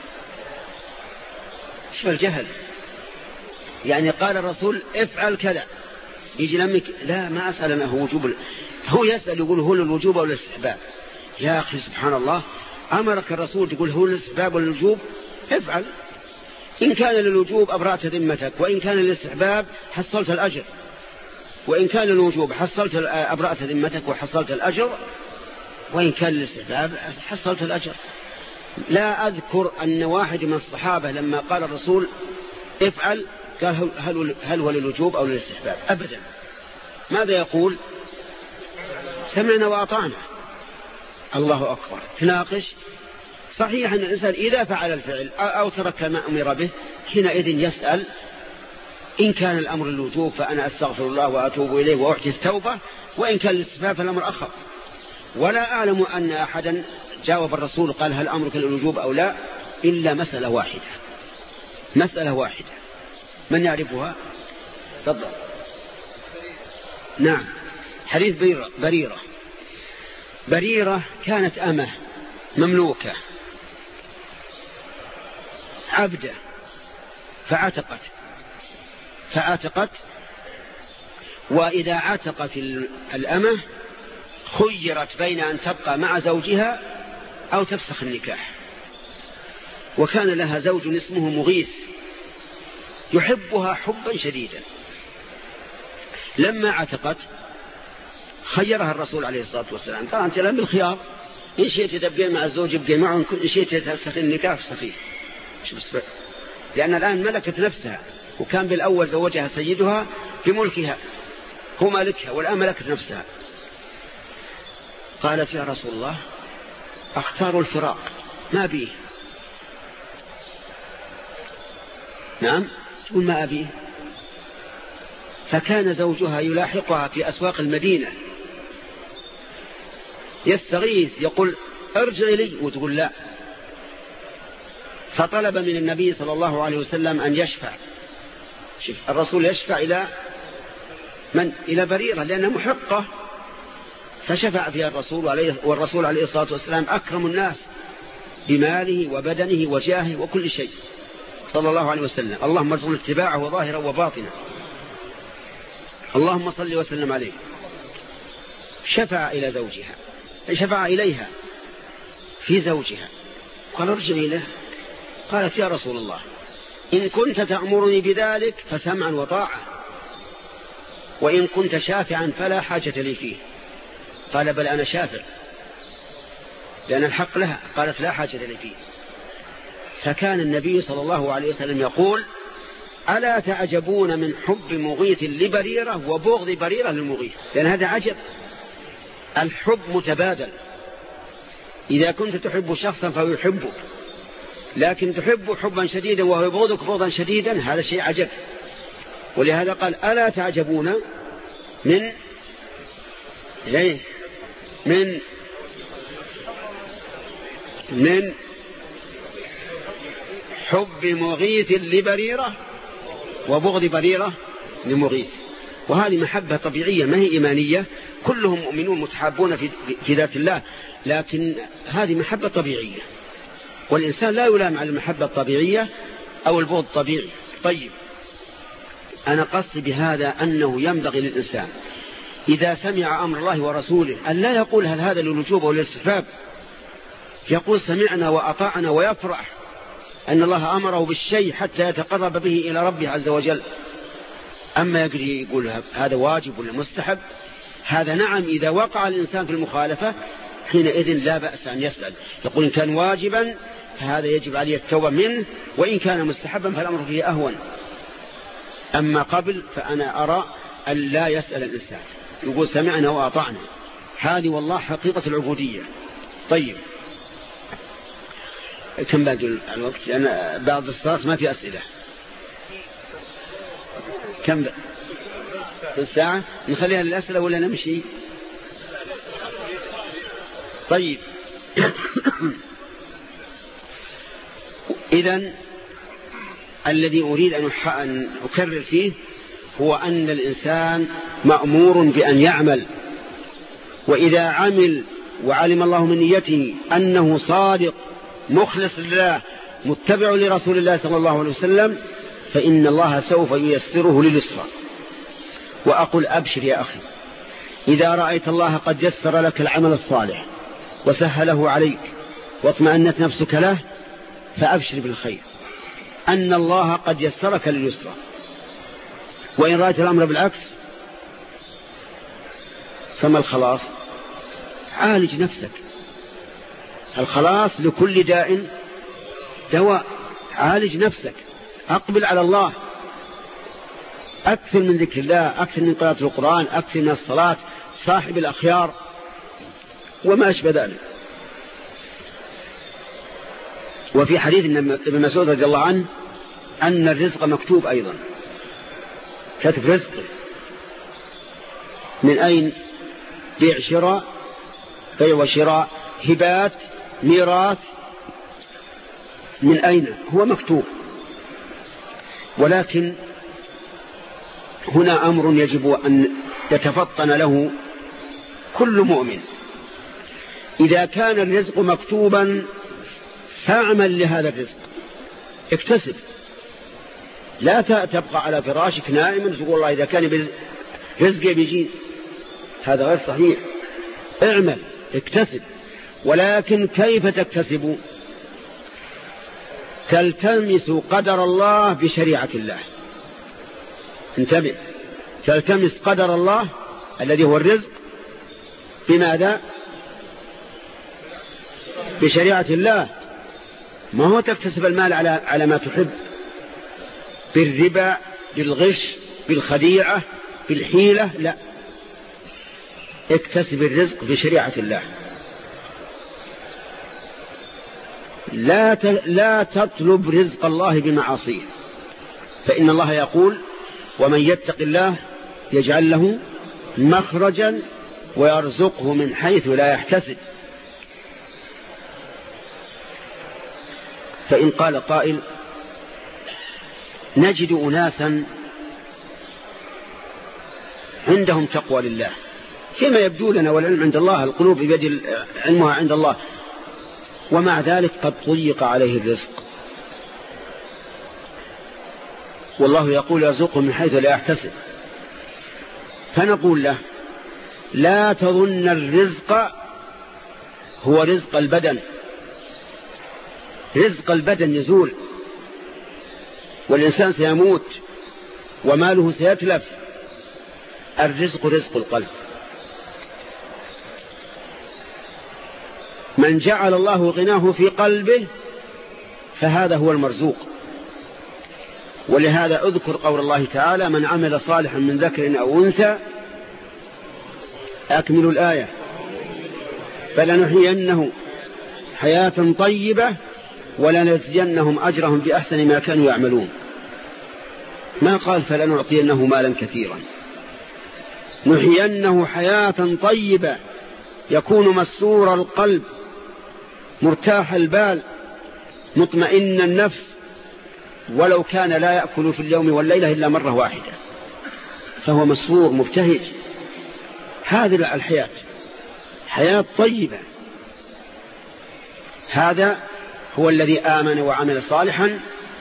شو الجهل؟ يعني قال الرسول افعل كذا، يجي لمك لا ما أسأل أنه وجوب، هو يسأل يقول هو للوجوب ولا الاستحباب. يا أخي سبحان الله، أمرك الرسول تقول هو للاستحباب ولا للوجوب؟ افعل. إن كان للوجوب أبرأت ذمتك، وإن كان للاستحباب حصلت الأجر، وإن كان للوجوب حصلت أبرأت ذمتك وحصلت الأجر، وإن كان للاستحباب حصلت الأجر. لا أذكر أن واحد من الصحابة لما قال الرسول افعل قال هل, هل هو للوجوب أو للاستحباب؟ أبدا. ماذا يقول؟ سمعنا وأطعنا. الله أكبر. تناقش. صحيح أن الإنسان إذا فعل الفعل أو ترك ما أمر به حينئذ يسأل إن كان الأمر للوجوب فأنا أستغفر الله وأتوب إليه وأحدث التوبة، وإن كان للاستحباب فالأمر أخر. ولا أعلم أن أحدا جاوب الرسول قال هل أمرك للوجوب أو لا إلا مسألة واحدة، مسألة واحدة. من يعرفها؟ تفضل. نعم. حديث بريرة. بريرة بريرة كانت أمه مملوكة عبدة فعتقت فعتقت وإذا عتقت الأمة خيرت بين أن تبقى مع زوجها أو تفسخ النكاح. وكان لها زوج اسمه مغيث يحبها حبا شديدا. لما عتقت خيرها الرسول عليه الصلاة والسلام قال أنت لها بالخيار، إن شئت تبقى مع الزوج ابقى معه، إن شئت تفسخ النكاح فسخيه. لأن الآن ملكت نفسها، وكان بالأول زوجها سيدها بملكها هو مالكها، والآن ملكت نفسها. قالت يا رسول الله اختار الفراق ما أبيه. نعم تقول ما أبيه. فكان زوجها يلاحقها في أسواق المدينة يستغيث يقول ارجع لي، وتقول لا. فطلب من النبي صلى الله عليه وسلم أن يشفع. شوف الرسول يشفع إلى من؟ إلى بريرة لأنها محقة. فشفع فيها الرسول عليه، والرسول عليه الصلاة والسلام أكرم الناس بماله وبدنه وجاهه وكل شيء صلى الله عليه وسلم. اللهم ارزقنا اتباعه ظاهرا وباطنا، اللهم صل وسلم عليه. شفع إلى زوجها، شفع إليها في زوجها، قال ارجع إليه. قالت يا رسول الله إن كنت تأمرني بذلك فسمعا وطاعة، وإن كنت شافعا فلا حاجة لي فيه. قال بل أنا شافع لأن الحق لها. قالت لا حاجة لي فيه. فكان النبي صلى الله عليه وسلم يقول ألا تعجبون من حب مغيث لبريرة وبغض بريرة للمغيث؟ لأن هذا عجب. الحب متبادل، إذا كنت تحب شخصا فهو يحبك، لكن تحب حبا شديدا وهو يبغضك بغضا شديدا، هذا شيء عجب. ولهذا قال ألا تعجبون من إيه؟ من من حب مغيث لبريرة وبغض بريرة لمغيث. وهذه محبة طبيعية ما هي إيمانية. كلهم مؤمنون متحابون في ذات الله، لكن هذه محبة طبيعية، والإنسان لا يلام على المحبة الطبيعية أو البغض الطبيعي. طيب، أنا قصدي بهذا أنه ينبغي للإنسان إذا سمع أمر الله ورسوله أن لا يقول هل هذا للوجوب أو للاستحباب، يقول سمعنا وأطعنا ويفرح أن الله أمره بالشيء حتى يتقرب به إلى ربه عز وجل. أما يجري يقول هذا واجب ولا مستحب، هذا نعم إذا وقع الإنسان في المخالفة حينئذ لا بأس أن يسأل، يقول إن كان واجبا فهذا يجب عليه التوبة منه، وإن كان مستحبا فالأمر فيه أهون. أما قبل فأنا أرى أن لا يسأل الإنسان، يقول سمعنا وأطعنا، هذه والله حقيقة العبودية. طيب، كم باقي الوقت؟ لأن بعض الصلاة ما في أسئلة. كم بقى؟ الساعة نخليها للأسئلة ولا نمشي؟ طيب إذن الذي أريد أن أكرر فيه هو أن الإنسان مأمور بأن يعمل، وإذا عمل وعلم الله من نيته أنه صادق مخلص لله متبع لرسول الله صلى الله عليه وسلم فإن الله سوف ييسره لليسرى. وأقول أبشر يا أخي، إذا رأيت الله قد يسر لك العمل الصالح وسهله عليك واطمأنت نفسك له فأبشر بالخير، أن الله قد يسرك لليسرى. وإن رأيت الأمر بالعكس فما الخلاص؟ عالج نفسك، الخلاص لكل داء دواء. عالج نفسك، أقبل على الله، أكثر من ذكر الله، أكثر من قراءة القرآن، أكثر من الصلاة، صاحب الأخيار وما أشبه ذلك. وفي حديث ابن مسعود رضي الله عنه أن الرزق مكتوب أيضا، كتب رزق. من أين؟ بيع شراء، بيع وشراء، هبات، ميراث، من أين؟ هو مكتوب. ولكن هنا أمر يجب أن يتفطن له كل مؤمن. إذا كان الرزق مكتوبا فاعمل لهذا الرزق، اكتسب، لا تبقى على فراشك نائما تقول الله إذا كان رزقي بيجين، هذا غير صحيح. اعمل، اكتسب، ولكن كيف تكتسب؟ تلتمس قدر الله بشريعة الله. انتبه، تلتمس قدر الله الذي هو الرزق بماذا؟ بشريعة الله. ما هو تكتسب المال على على ما تحب، بالربا، بالغش، بالخديعة، بالحيلة، لا، اكتسب الرزق بشريعة الله. لا لا تطلب رزق الله بمعاصيه، فإن الله يقول ومن يتق الله يجعل له مخرجا ويرزقه من حيث لا يحتسب. فإن قال قائل نجد أناسا عندهم تقوى لله فيما يبدو لنا، والعلم عند الله، القلوب بيد علمها عند الله، ومع ذلك قد ضيق عليه الرزق، والله يقول يرزقه من حيث لا يحتسب. فنقول له لا تظن الرزق هو رزق البدن، رزق البدن يزول والإنسان سيموت وماله سيتلف، الرزق رزق القلب. من جعل الله غناه في قلبه فهذا هو المرزوق. ولهذا أذكر قول الله تعالى من عمل صالحا من ذكر أو أنثى، أكمل الآية، فلنحيينه حياة طيبة ولنجزينهم أجرهم بأحسن ما كانوا يعملون. ما قال فلنعطينه مالا كثيرا، نحيينه حياة طيبة يكون مسرور القلب مرتاح البال مطمئن النفس، ولو كان لا يأكل في اليوم والليلة إلا مرة واحدة فهو مسرور مبتهج. هذه الحياة حياة طيبة. هذا هو الذي آمن وعمل صالحا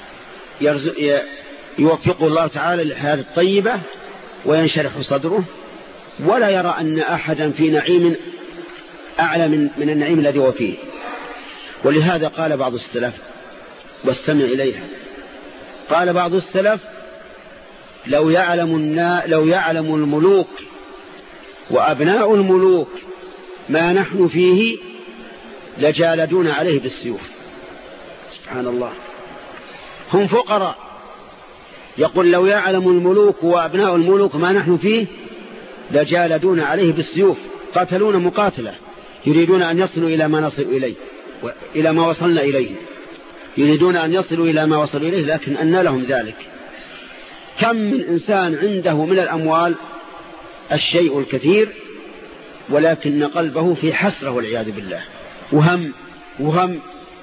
يوفقه الله تعالى للحياة الطيبة وينشرح صدره ولا يرى أن أحدا في نعيم أعلى من, من النعيم الذي هو فيه. ولهذا قال بعض السلف واستمع إليها، قال بعض السلف لو يعلم, النا لو يعلم الملوك وأبناء الملوك ما نحن فيه لجالدون عليه بالسيوف. سبحان الله، هم فقراء. يقول لو يعلم الملوك وأبناء الملوك ما نحن فيه لجالدون عليه بالسيوف، قاتلون مقاتلة يريدون أن يصلوا إلى ما نصل إليه إلى ما وصلنا إليه، يريدون أن يصلوا إلى ما وصلوا إليه، لكن أن لهم ذلك. كم من إنسان عنده من الأموال الشيء الكثير ولكن قلبه في حسرة والعياذ بالله وهم وهم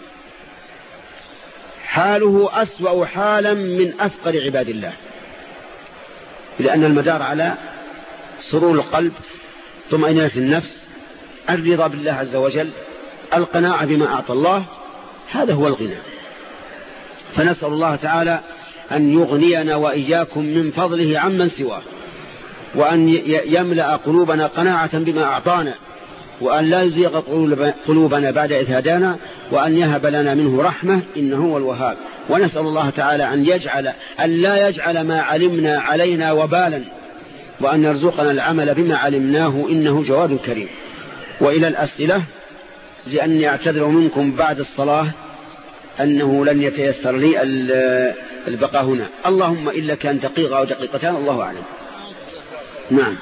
حاله أسوأ حالا من أفقر عباد الله، لأن المدار على سرور القلب، طمأنينة النفس، الرضا بالله عز وجل، القناعة بما أعطى الله، هذا هو الغنى. فنسأل الله تعالى أن يغنينا وإياكم من فضله عمن سواه، وأن يملأ قلوبنا قناعة بما أعطانا، وأن لا يزيغ قلوبنا بعد إذ هدانا، وأن يهب لنا منه رحمة إنه هو الوهاب. ونسأل الله تعالى أن يجعل أن لا يجعل ما علمنا علينا وبالا، وأن يرزقنا العمل بما علمناه إنه جواد كريم. وإلى الأسئلة، لأني أعتذر منكم بعد الصلاة أنه لن يتيسر لي البقاء هنا، اللهم إلا كان دقيقة أو دقيقتان، الله أعلم. نعم.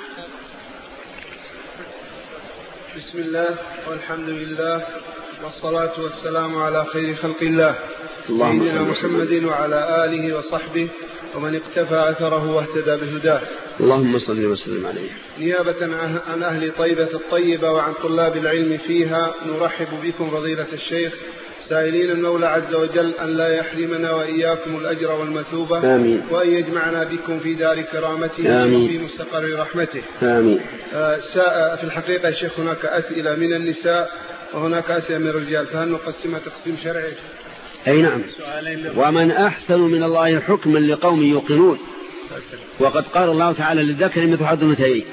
بسم الله والحمد لله والصلاة والسلام على خير خلق الله سيدنا محمد وعلى آله وصحبه ومن اقتفى أثره واهتدى بهداه، اللهم صل وسلم عليه. نيابة عن أهل طيبة الطيبة وعن طلاب العلم فيها نرحب بكم فضيلة الشيخ، سائلين المولى عز وجل أن لا يحرمنا وإياكم الأجر والمثوبة، آمين. وأن يجمعنا بكم في دار كرامته وفي مستقر رحمته، آمين. آه في الحقيقة يا شيخ هناك أسئلة من النساء وهناك أسئلة من الرجال، فهل نقسمها تقسيم شرعي؟ أي نعم. ومن أحسن من الله حكما لقوم يوقنون، وقد قال الله تعالى للذكر مثل حظ الأنثيين.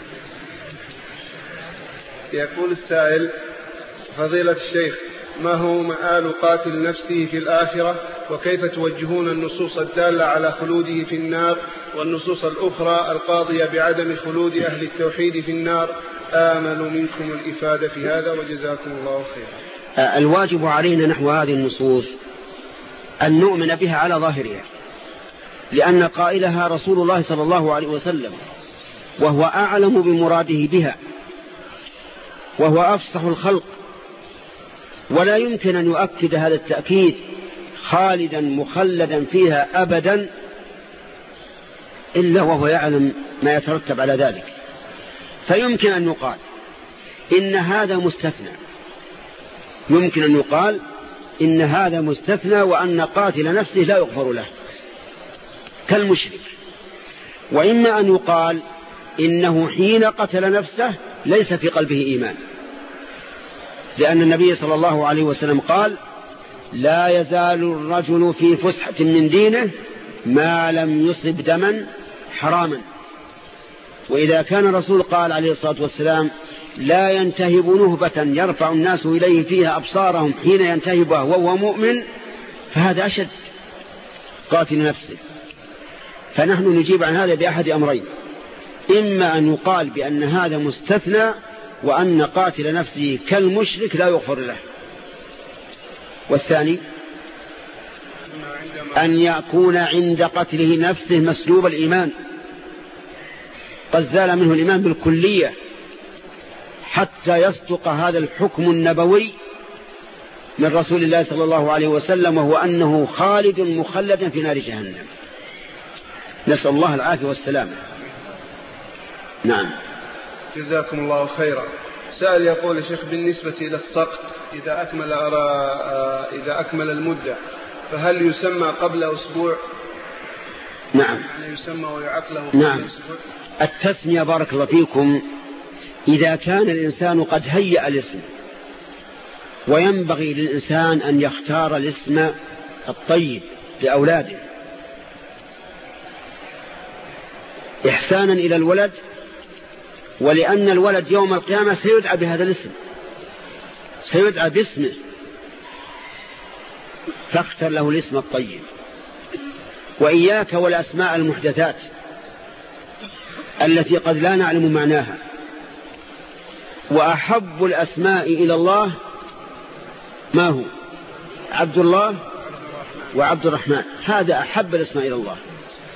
يقول السائل فضيلة الشيخ، ما هو مآل قاتل نفسه في الآخرة، وكيف توجهون النصوص الدالة على خلوده في النار والنصوص الأخرى القاضية بعدم خلود أهل التوحيد في النار؟ آمل منكم الإفادة في هذا وجزاكم الله خيرا. الواجب علينا نحو هذه النصوص أن نؤمن بها على ظاهرها، لأن قائلها رسول الله صلى الله عليه وسلم، وهو أعلم بمراده بها وهو أفصح الخلق، ولا يمكن أن يؤكد هذا التأكيد خالدا مخلدا فيها أبدا إلا وهو يعلم ما يترتب على ذلك. فيمكن أن يقال إن هذا مستثنى، يمكن أن يقال إن هذا مستثنى، وأن قاتل نفسه لا يغفر له كالمشرك. وإما أن يقال إنه حين قتل نفسه ليس في قلبه إيمان، لأن النبي صلى الله عليه وسلم قال لا يزال الرجل في فسحة من دينه ما لم يصب دما حراما. وإذا كان الرسول قال عليه الصلاة والسلام لا ينتهب نهبة يرفع الناس إليه فيها أبصارهم حين ينتهبها وهو مؤمن، فهذا أشد قاتل نفسه. فنحن نجيب عن هذا بأحد أمرين، إما أن يقال بأن هذا مستثنى وأن قاتل نفسه كالمشرك لا يغفر له، والثاني أن يكون عند قتله نفسه مسلوب الإيمان، قد زال منه الإيمان بالكلية حتى يصدق هذا الحكم النبوي من رسول الله صلى الله عليه وسلم، وهو أنه خالد مخلدا في نار جهنم، نسأل الله العافية والسلامة. نعم. جزاكم الله خيرا. سائل يقول يا شيخ بالنسبة إلى السقط إذا أكمل إذا أكمل المدة فهل يسمى قبل أسبوع؟ نعم. يعني يسمى ويعقله. نعم. التسمية بارك الله فيكم إذا كان الإنسان قد هيأ الاسم، وينبغي للإنسان أن يختار الاسم الطيب لأولاده إحسانا إلى الولد، ولأن الولد يوم القيامة سيدعى بهذا الاسم، سيدعى باسمه، فاختر له الاسم الطيب. وإياك والأسماء المحدثات التي قد لا نعلم معناها. وأحب الأسماء إلى الله ما هو؟ عبد الله وعبد الرحمن، هذا أحب الأسماء إلى الله.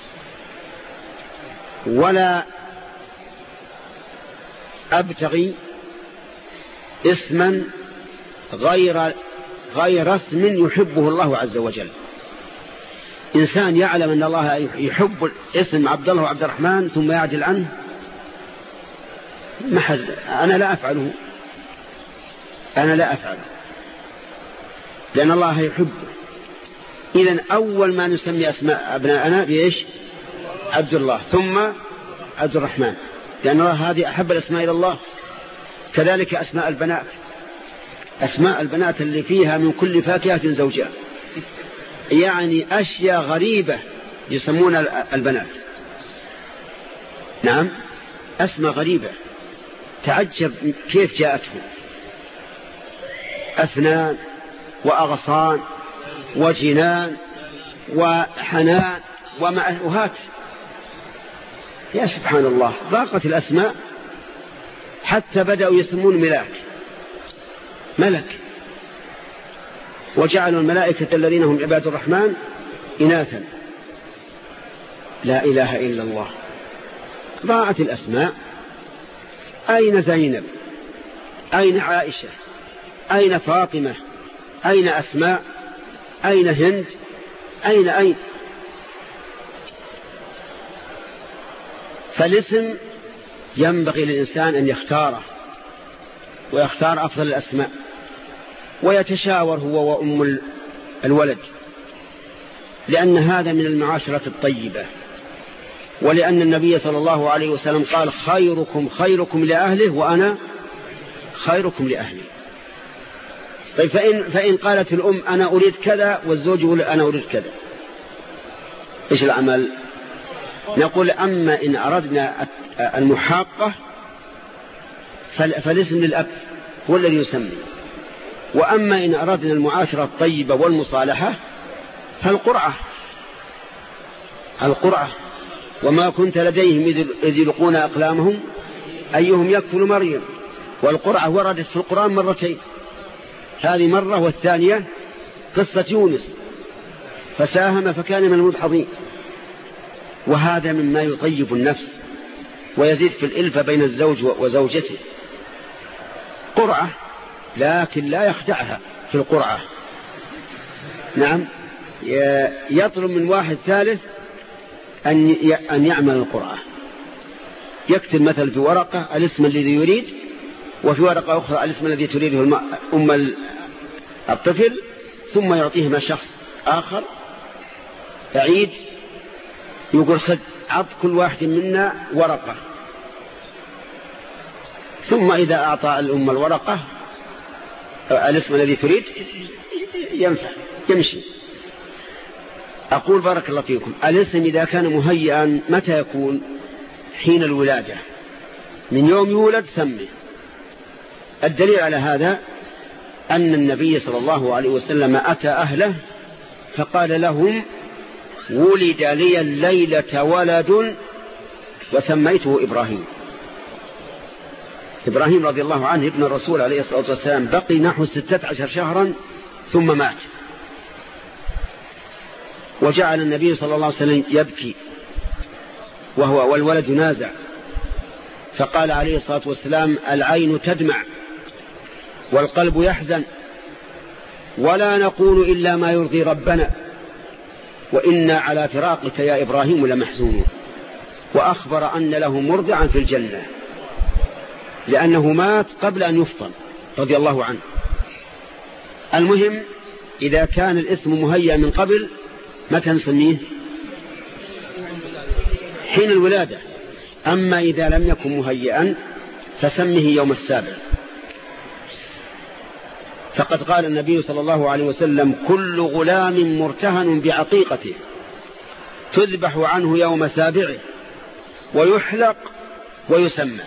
ولا أبتغي اسما غير غير اسم يحبه الله عز وجل. إنسان يعلم أن الله يحب اسم عبد الله وعبد الرحمن ثم يعجل عنه، ما حد أنا لا أفعله، أنا لا أفعله لأن الله يحبه. إذن أول ما نسمي أسماء أبناءنا بإيش؟ عبد الله ثم عبد الرحمن، لأن الله هذه أحب الأسماء إلى الله. كذلك أسماء البنات، أسماء البنات اللي فيها من كل فاكهة زوجان، يعني أشياء غريبة يسمون البنات. نعم، أسماء غريبة تعجب كيف جاءتهم، أفنان وأغصان وجنان وحنان ومعهات. يا سبحان الله، ضاقت الأسماء حتى بدأوا يسمون ملاك ملك، وجعلوا الملائكة الذين هم عباد الرحمن إناثا. لا إله إلا الله. ضاعت الأسماء. أين زينب؟ أين عائشة؟ أين فاطمة؟ أين أسماء؟ أين هند؟ أين أين؟ فالاسم ينبغي للإنسان أن يختاره، ويختار أفضل الأسماء، ويتشاور هو وأم الولد، لأن هذا من المعاشرة الطيبة. ولأن النبي صلى الله عليه وسلم قال خيركم خيركم لأهله وأنا خيركم لأهلي. طيب فإن, فإن قالت الأم أنا أريد كذا والزوج يقول أنا أريد كذا، إيش العمل؟ نقول أما إن أردنا المحاقة فالاسم للأب هو الذي يسمي، وأما إن أردنا المعاشرة الطيبة والمصالحة فالقرعة القرعة وما كنت لديهم إذ يلقون أقلامهم أيهم يكفل مريم. والقرعة وردت في القرآن مرتين، هذه مرة والثانية قصة يونس فساهم فكان من المدحضين. وهذا مما يطيب النفس ويزيد في الإلفة بين الزوج وزوجته. قرعة لكن لا يخدعها في القرعة. نعم، يطلب من واحد ثالث أن يعمل القرعة، يكتب مثل في ورقة الاسم الذي يريد، وفي ورقة أخرى الاسم الذي تريده أم الطفل، ثم يعطيه من شخص آخر يعيد، يقول خذ عط كل واحد منا ورقة، ثم إذا أعطى الأم الورقة الاسم الذي تريد ينفع يمشي. أقول بارك الله فيكم، الاسم إذا كان مهيئا متى يكون؟ حين الولادة، من يوم يولد سمه. الدليل على هذا أن النبي صلى الله عليه وسلم أتى أهله فقال لهم ولد لي الليلة ولد وسميته إبراهيم. إبراهيم رضي الله عنه ابن الرسول عليه الصلاة والسلام بقي نحو ستة عشر شهرا ثم مات، وجعل النبي صلى الله عليه وسلم يبكي وهو والولد ينازع، فقال عليه الصلاة والسلام العين تدمع والقلب يحزن، ولا نقول إلا ما يرضي ربنا، وإنا على فراقك يا إبراهيم لمحزونون. وأخبر أن له مرضعا في الجنة لأنه مات قبل أن يفطن رضي الله عنه. المهم إذا كان الاسم مهيأ من قبل متى نسميه؟ حين الولادة. أما إذا لم يكن مهيئا فسمه يوم السابع. فقد قال النبي صلى الله عليه وسلم: كل غلام مرتهن بعقيقته تذبح عنه يوم سابعه ويحلق ويسمى.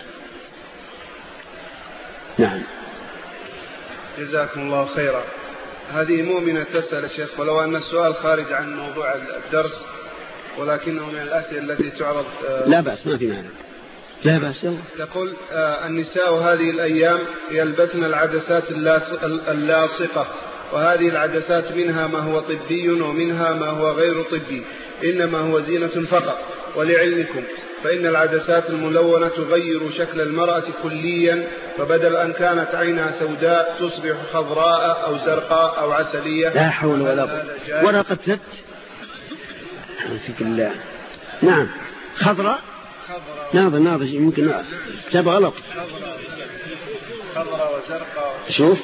نعم. جزاكم الله خيرا. هذه مؤمنة تسأل الشيخ، ولو أن السؤال خارج عن موضوع الدرس ولكنه من الأسئلة التي تعرض. لا بأس، ما في معنى. لا بأس. تقول: النساء هذه الأيام يلبسن العدسات اللاصقة، وهذه العدسات منها ما هو طبي ومنها ما هو غير طبي، إنما هو زينة فقط. ولعلمكم فإن العدسات الملونة تغير شكل المرأة كليا، فبدل أن كانت عينها سوداء تصبح خضراء أو زرقاء أو عسلية. لا حول ولا قوة. ولا قد زدت. الله. نعم. خضراء. ناظر ناظر يمكن كتاب غلط. خضراء وزرقاء. شوف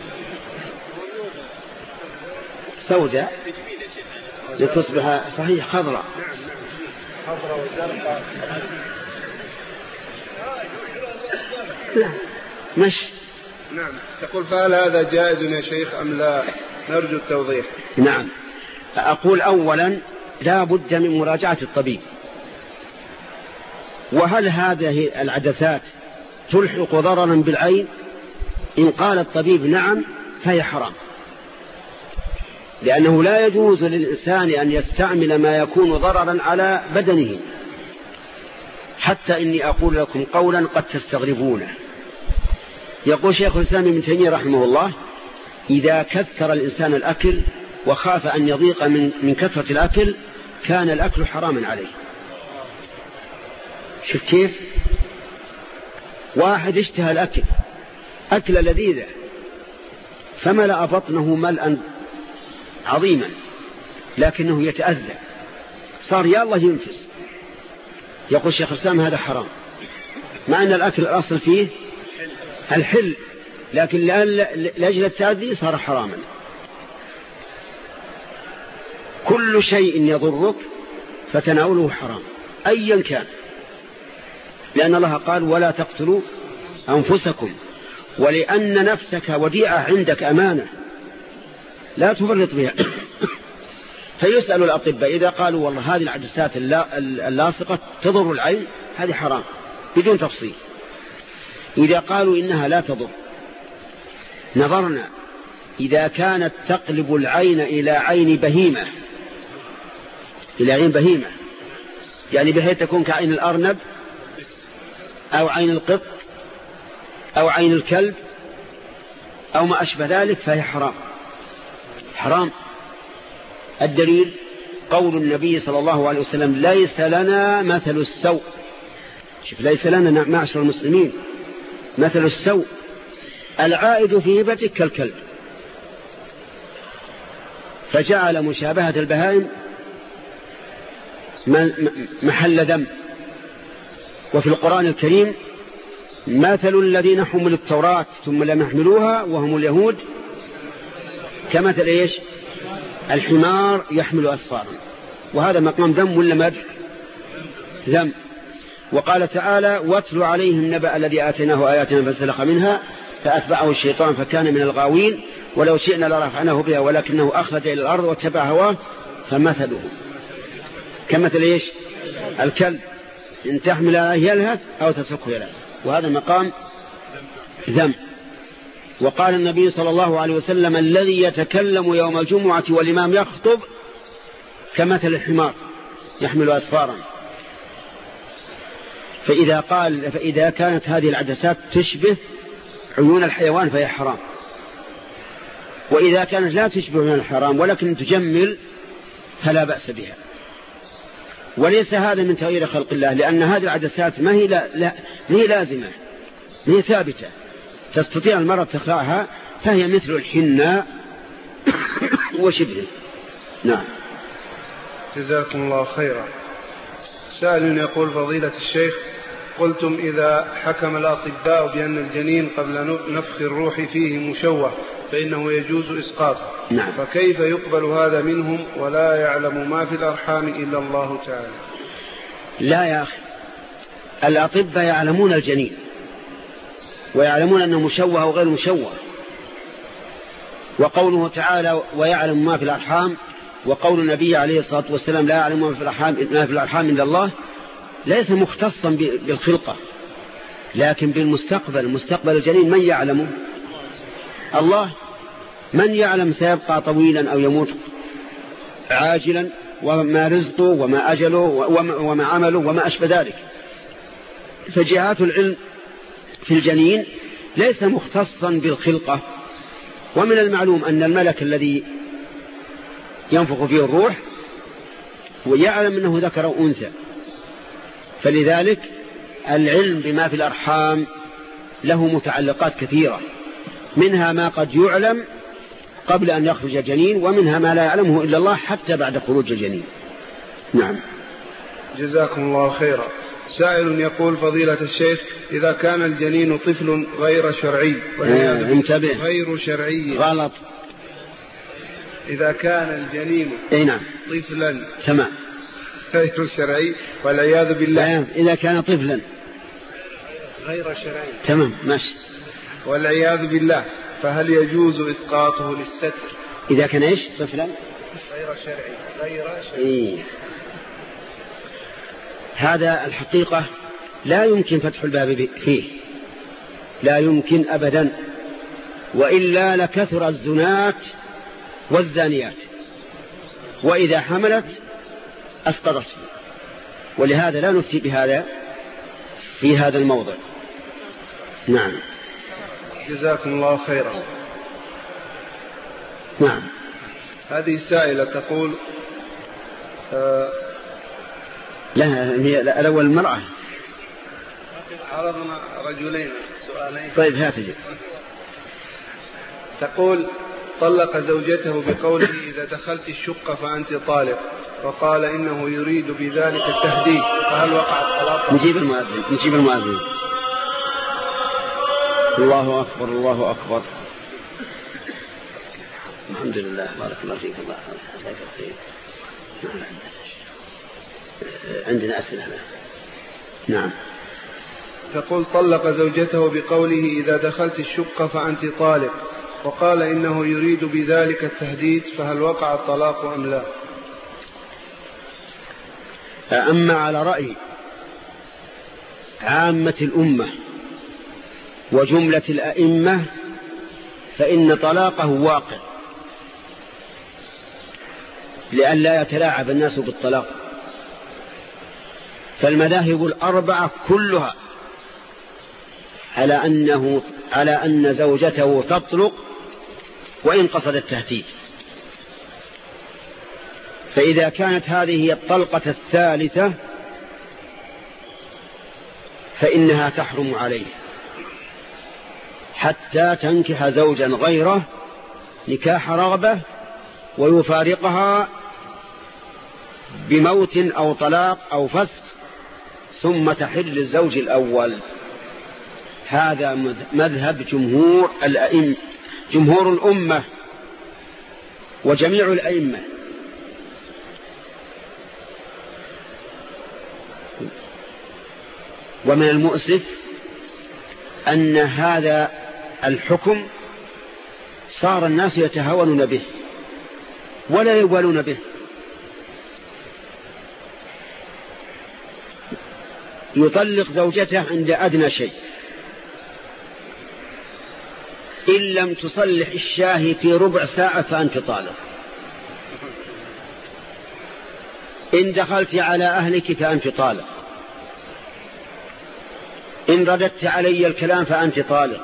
سوداء لتصبح صحيح خضراء. خضراء وزرقاء. نعم. مش. نعم. تقول: فهل هذا جائز يا شيخ أم لا؟ نرجو التوضيح. نعم. أقول أولا لا بد من مراجعة الطبيب. وهل هذه العدسات تلحق ضررا بالعين؟ إن قال الطبيب نعم فهي حرام، لأنه لا يجوز للإنسان أن يستعمل ما يكون ضررا على بدنه. حتى إني أقول لكم قولا قد تستغربونه. يقول شيخ الإسلام ابن تيمية رحمه الله: إذا كثر الإنسان الأكل وخاف أن يضيق من, من كثرة الأكل كان الأكل حراما عليه. شوف كيف؟ واحد اشتهى الأكل أكلة لذيذة فملأ بطنه ملأ عظيما، لكنه يتأذى، صار يا الله ينفس. يقول شيخ الإسلام هذا حرام، مع أن الأكل الأصل فيه الحل، لكن لأجل التأذي صار حراما. كل شيء يضرك فتناوله حرام أيا كان، لأن الله قال: ولا تقتلوا أنفسكم، ولأن نفسك وديعة عندك أمانة لا تفرط بها. فيسأل الأطباء إذا قالوا والله هذه العدسات اللاصقة تضر العين، هذه حرام بدون تفصيل. إذا قالوا إنها لا تضر، نظرنا إذا كانت تقلب العين إلى عين بهيمة، إلى عين بهيمة يعني بحيث تكون كعين الأرنب أو عين القط أو عين الكلب أو ما أشبه ذلك، فهي حرام حرام. الدليل قول النبي صلى الله عليه وسلم: ليس لنا مثل السوء. شوف، ليس لنا معشر المسلمين مثل السوء، العائد في هبتك كالكلب. فجعل مشابهة البهائم محل ذم. وفي القرآن الكريم: مثل الذين حملوا التوراة ثم لم يحملوها وهم اليهود كمثل إيش؟ الحمار يحمل أسفارا. وهذا مقام ذم ولا مدح؟ ذم. وقال تعالى: واتل عليهم نبأ الذي آتيناه آياتنا فانسلخ منها فأتبعه الشيطان فكان من الغاوين ولو شئنا لرفعناه بها ولكنه أخلد إلى الأرض واتبع هواه فمثله كمثل إيش؟ الكلب إن تحمل عليه يلهث أو تتركه يلهث. وهذا مقام ذم. وقال النبي صلى الله عليه وسلم: الذي يتكلم يوم الجمعة والإمام يخطب كمثل الحمار يحمل أسفارا. فإذا قال فإذا كانت هذه العدسات تشبه عيون الحيوان فهي حرام، وإذا كانت لا تشبه عيون الحرام ولكن تجمل فلا بأس بها. وليس هذا من تغيير خلق الله، لأن هذه العدسات ما هي, لا لا ما هي لازمة، ما هي ثابتة، تستطيع المرأة تخلعها، فهي مثل الحناء وشبهه. نعم. جزاكم الله خيرا. سائل يقول فضيلة الشيخ قلتم إذا حكم الأطباء بأن الجنين قبل نفخ الروح فيه مشوه فإنه يجوز إسقاطه. نعم. فكيف يقبل هذا منهم ولا يعلم ما في الأرحام إلا الله تعالى؟ لا يا أخي، الأطباء يعلمون الجنين ويعلمون أنه مشوه أو غير مشوه، وقوله تعالى ويعلم ما في الأرحام، وقول النبي عليه الصلاة والسلام لا يعلم ما في الأرحام ما في الأرحام إلا الله ليس مختصا بالخلقة، لكن بالمستقبل. مستقبل الجنين من يعلمه؟ الله. من يعلم سيبقى طويلا أو يموت عاجلا، وما رزقه وما أجله وما عمله وما أشبه ذلك. فجهات العلم في الجنين ليس مختصا بالخلقة. ومن المعلوم أن الملك الذي ينفخ فيه الروح ويعلم أنه ذكر أو أنثى، فلذلك العلم بما في الأرحام له متعلقات كثيرة، منها ما قد يعلم قبل أن يخرج الجنين، ومنها ما لا يعلمه إلا الله حتى بعد خروج الجنين. نعم. جزاكم الله خيرا. سائل يقول فضيلة الشيخ إذا كان الجنين طفل غير شرعي آه انتبه غير شرعي غلط. إذا كان الجنين اي نعم طفلا تمام غير شرعي والعياذ بالله، إذا كان طفلا غير شرعي تمام ماشي والعياذ بالله، فهل يجوز إسقاطه للستر؟ إذا كان إيش طفلا غير شرعي غير شرعي إيه. هذا الحقيقة لا يمكن فتح الباب فيه، لا يمكن أبدا، وإلا لكثر الزنات والزانيات، وإذا حملت أسقطت، ولهذا لا نفتي بهذا في هذا الموضع. نعم. جزاكم الله خيرا. نعم. هذه سائلة تقول آه لا هي الأول المرأة. عرضنا رجلين سؤالين. طيب هاتجي. تقول طلق زوجته بقوله إذا دخلت الشقة فأنت طالق، وقال إنه يريد بذلك التهديد، فهل وقع الطلاق؟ نجيب المؤذن نجيب المؤذن. الله أكبر الله أكبر. الحمد لله. بارك الله فيك. الله يجزاك الخير. عندنا أسئلة. نعم. تقول طلق زوجته بقوله إذا دخلت الشقة فأنت طالق، وقال إنه يريد بذلك التهديد، فهل وقع الطلاق أم لا؟ أما على رأي عامة الأمة وجملة الأئمة فإن طلاقه واقع، لئلا يتلاعب الناس بالطلاق. فالمذاهب الأربعة كلها على أنه على أن زوجته تطلق وإن قصد التهديد. فإذا كانت هذه هي الطلقة الثالثة فإنها تحرم عليه حتى تنكح زوجا غيره نكاح رغبة ويفارقها بموت أو طلاق أو فسخ، ثم تحل للزوج الأول. هذا مذهب جمهور الأئمة، جمهور الأمة وجميع الأئمة. ومن المؤسف أن هذا الحكم صار الناس يتهاونون به ولا يبالون به. يطلق زوجته عند أدنى شيء، إن لم تصلح الشاهي في ربع ساعة فأنت طالق، إن دخلت على أهلك فأنت طالق، إن رددت علي الكلام فأنت طالق،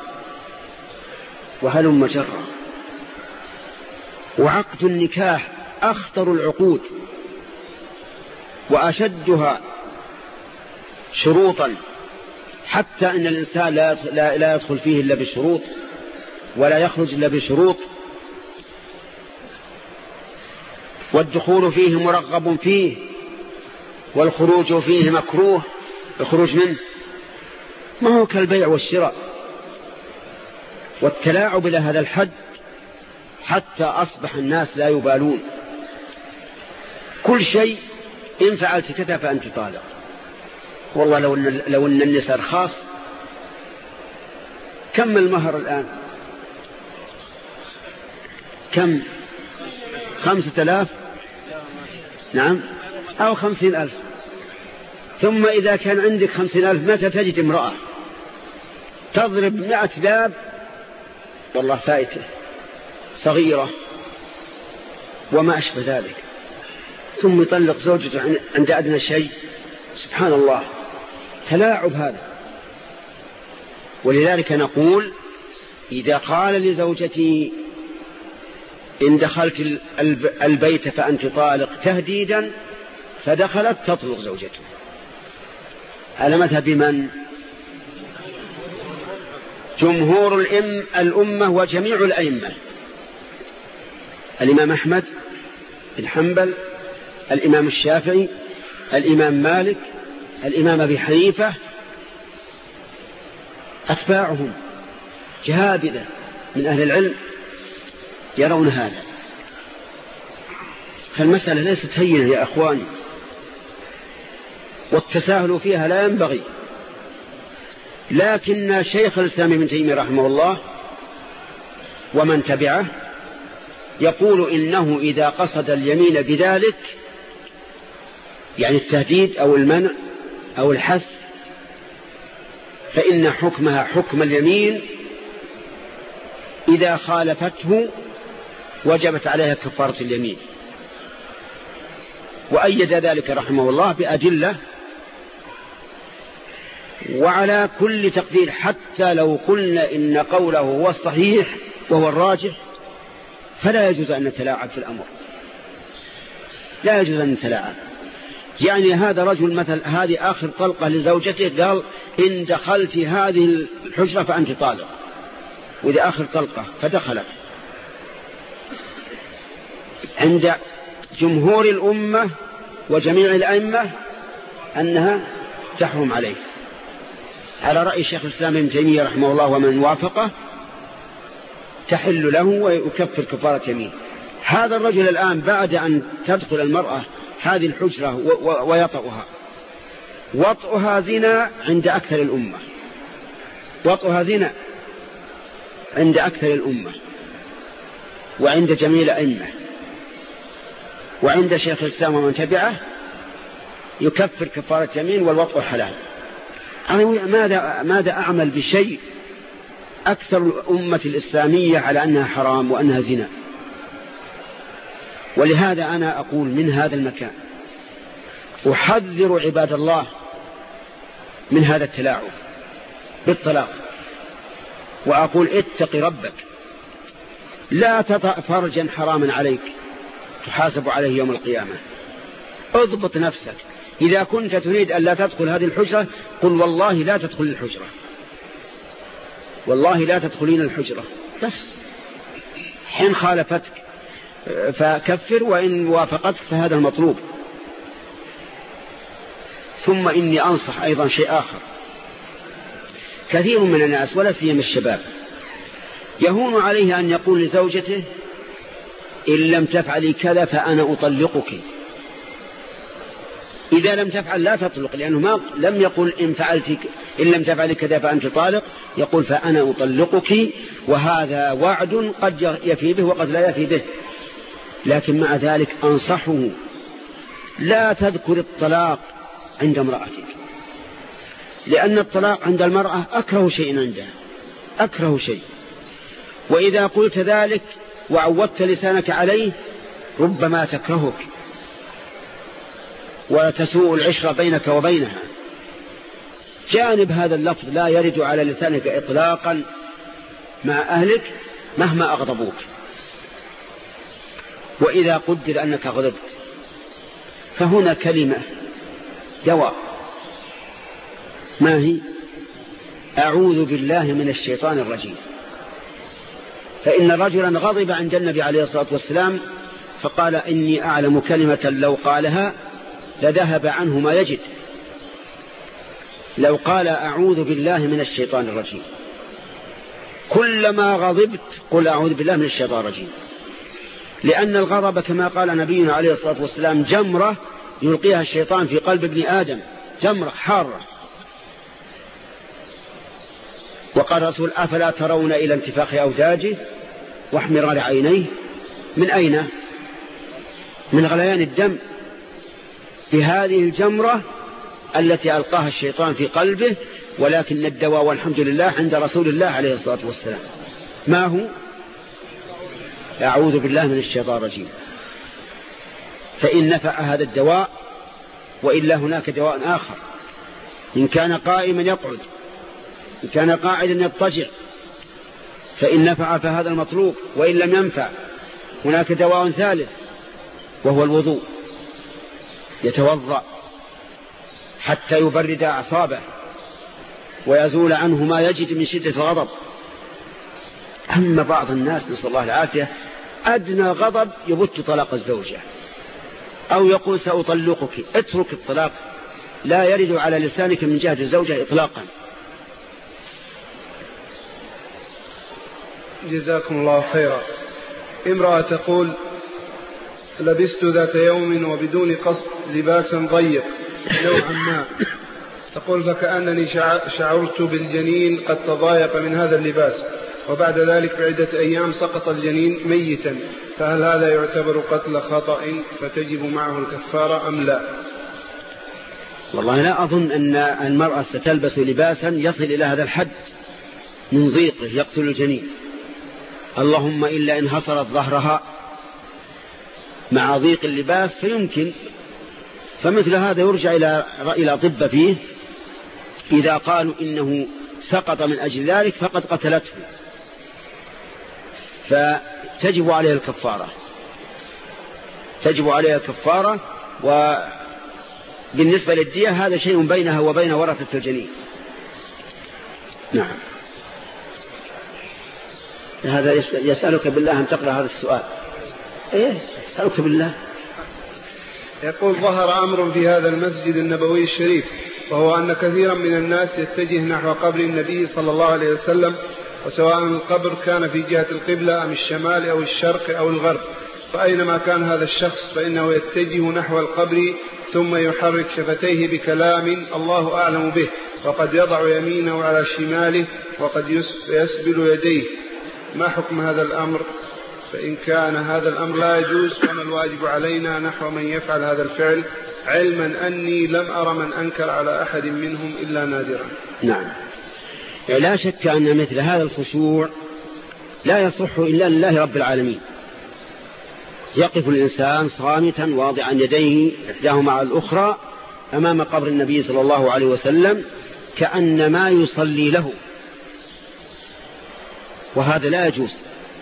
وهلم جرا. وعقد النكاح أخطر العقود وأشدها شروطا، حتى أن الإنسان لا, لا يدخل فيه إلا بشروط ولا يخرج إلا بشروط، والدخول فيه مرغب فيه والخروج فيه مكروه، الخروج منه ما هو كالبيع والشراء. والتلاعب إلى هذا الحد حتى أصبح الناس لا يبالون، كل شيء إن فعلت كذا فأنت طالق. والله لو أن, لو أن النساء خاص كم المهر الآن؟ كم؟ خمسة آلاف، نعم، أو خمسين ألف. ثم إذا كان عندك خمسين ألف متى تجد امرأة تضرب مئة باب والله فائته صغيرة وما أشبه ذلك، ثم يطلق زوجته عند أدنى شيء. سبحان الله، تلاعب هذا. ولذلك نقول إذا قال لزوجتي إن دخلت البيت فأنت طالق تهديدا فدخلت تطلق زوجته، على مذهب من؟ جمهور الأم الأمة وجميع الأئمة، الإمام أحمد بن حنبل، الإمام الشافعي، الإمام مالك، الإمام أبي حنيفة، أتباعهم جهابذة من أهل العلم يرون هذا. فالمسألة ليست هينة يا أخواني، والتساهل فيها لا ينبغي. لكن شيخ الإسلام ابن تيمية رحمه الله ومن تبعه يقول إنه إذا قصد اليمين بذلك، يعني التهديد أو المنع أو الحث، فإن حكمها حكم اليمين، إذا خالفته وجبت عليها كفارة اليمين. وأيد ذلك رحمه الله بأدلة. وعلى كل تقدير حتى لو قلنا إن قوله هو الصحيح وهو الراجح فلا يجوز أن نتلاعب في الأمر، لا يجوز أن نتلاعب. يعني هذا رجل مثل هذه آخر طلقة لزوجته، قال إن دخلت هذه الحجرة فأنت طالق، وإذا آخر طلقة فدخلت. عند جمهور الأمة وجميع الأئمة أنها تحرم عليه، على رأي شيخ الإسلام ابن تيمية رحمه الله ومن وافقه تحل له ويكفر كفارة يمين. هذا الرجل الآن بعد أن تدخل المرأة هذه الحجرة ويطأها، وطئها زنا عند أكثر الأمة، وطئها زنا عند أكثر الأمة وعند جميع الأئمة وعند شيخ الإسلام ومن تبعه يكفر كفارة يمين والوطء حلال. أنا ماذا ماذا أعمل بشيء أكثر الأمة الإسلامية على أنها حرام وأنها زنا؟ ولهذا أنا أقول من هذا المكان أحذر عباد الله من هذا التلاعب بالطلاق، وأقول اتق ربك، لا تطأ فرجا حراما عليك تحاسب عليه يوم القيامة. اضبط نفسك، إذا كنت تريد أن لا تدخل هذه الحجرة قل والله لا تدخل الحجرة، والله لا تدخلين الحجرة، بس حين خالفتك فكفر، وإن وافقتك فهذا المطلوب. ثم إني أنصح أيضا شيء آخر، كثير من الناس ولا سيما الشباب يهون عليه أن يقول لزوجته إن لم تفعلي كذا فأنا أطلقك. إذا لم تفعل لا تطلق، لأنه ما لم يقل إن فعلت إن لم تفعلي كذا فأنت طالق، يقول فأنا أطلقك، وهذا وعد قد يفي به وقد لا يفي به. لكن مع ذلك أنصحه لا تذكر الطلاق عند امرأتك، لأن الطلاق عند المرأة أكره شيء عندها، أكره شيء. وإذا قلت ذلك وعودت لسانك عليه ربما تكرهك وتسوء العشرة بينك وبينها. جانب هذا اللفظ لا يرد على لسانك إطلاقا مع أهلك مهما أغضبوك. وإذا قدر أنك غضبت فهنا كلمة دواء، ما هي؟ أعوذ بالله من الشيطان الرجيم. فإن رجلا غضب عند النبي عليه الصلاة والسلام فقال إني أعلم كلمة لو قالها لذهب عنه ما يجد. لو قال أعوذ بالله من الشيطان الرجيم، كلما غضبت قل أعوذ بالله من الشيطان الرجيم، لأن الغضب كما قال نبينا عليه الصلاة والسلام جمرة يلقيها الشيطان في قلب ابن آدم، جمرة حارة. وقال رسول أفلا ترون إلى انتفاخ أوداجه واحمرار عينيه؟ من أين؟ من غليان الدم في هذه الجمرة التي ألقاها الشيطان في قلبه. ولكن الدواء والحمد لله عند رسول الله عليه الصلاة والسلام ما هو؟ أعوذ بالله من الشيطان الرجيم. فإن نفع هذا الدواء، وإلا هناك دواء آخر، إن كان قائما يقعد، إن كان قاعدا يضطجع، فإن نفع فهذا المطلوب، وإن لم ينفع هناك دواء ثالث وهو الوضوء. يتوضأ حتى يبرد أعصابه ويزول عنه ما يجد من شدة الغضب. أما بعض الناس نسأل الله العافية أدنى غضب يبت طلاق الزوجة أو يقول سأطلقك، اترك الطلاق، لا يرد على لسانك من جهة الزوجة إطلاقا. جزاكم الله خيرا. امرأة تقول لبست ذات يوم وبدون قصد لباسا ضيق نوعا ما، تقول فكأنني شعرت بالجنين قد تضايق من هذا اللباس، وبعد ذلك بعدة أيام سقط الجنين ميتا، فهل هذا يعتبر قتل خطأ فتجب معه الكفارة أم لا؟ والله لا أظن أن المرأة ستلبس لباسا يصل إلى هذا الحد من ضيقه يقتل الجنين، اللهم إلا إن حصرت ظهرها مع ضيق اللباس فيمكن، فمثل هذا يرجع إلى إلى طب فيه، إذا قالوا إنه سقط من أجل ذلك فقد قتلته، فتجب عليها الكفارة، تجب عليها الكفارة. وبالنسبة للدية هذا شيء بينها وبين ورثة الجنين. نعم. هذا يسألك بالله أن تقرأ هذا السؤال. إيه يسألك بالله. يقول ظهر أمر في هذا المسجد النبوي الشريف، وهو أن كثيرا من الناس يتجه نحو قبر النبي صلى الله عليه وسلم، وسواء القبر كان في جهة القبلة أم الشمال أو الشرق أو الغرب، فأينما كان هذا الشخص فإنه يتجه نحو القبر ثم يحرك شفتيه بكلام الله أعلم به، وقد يضع يمينه على شماله وقد يسبل يديه. ما حكم هذا الأمر؟ فإن كان هذا الأمر لا يجوز فما الواجب علينا نحو من يفعل هذا الفعل، علما أني لم أرى من أنكر على أحد منهم إلا نادرا؟ نعم، لا شك أن مثل هذا الخشوع لا يصح إلا لله رب العالمين. يقف الإنسان صامتا واضعا يديه إحداهما على الأخرى أمام قبر النبي صلى الله عليه وسلم كأنما يصلي له، وهذا لا يجوز.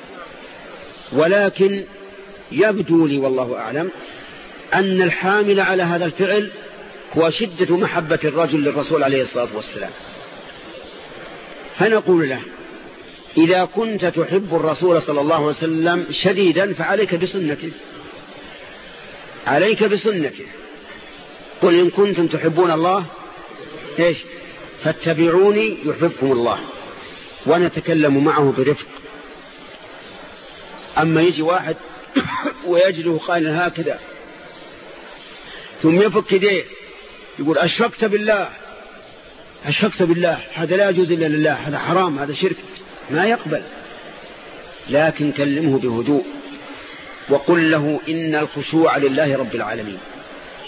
ولكن يبدو لي والله أعلم أن الحامل على هذا الفعل هو شدة محبة الرجل للرسول عليه الصلاة والسلام، فنقول له إذا كنت تحب الرسول صلى الله عليه وسلم شديدا فعليك بسنته، عليك بسنته. قل إن كنتم تحبون الله إيش فاتبعوني يحبكم الله، ونتكلم معه برفق. أما يجي واحد ويجده قائلا هكذا ثم يفك يديه يقول أشركت بالله أشركت بالله، هذا لا يجوز إلا لله، هذا حرام، هذا شرك، ما يقبل. لكن كلمه بهدوء وقل له إن الخشوع لله رب العالمين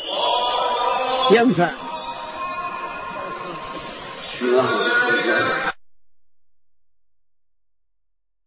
ينفع.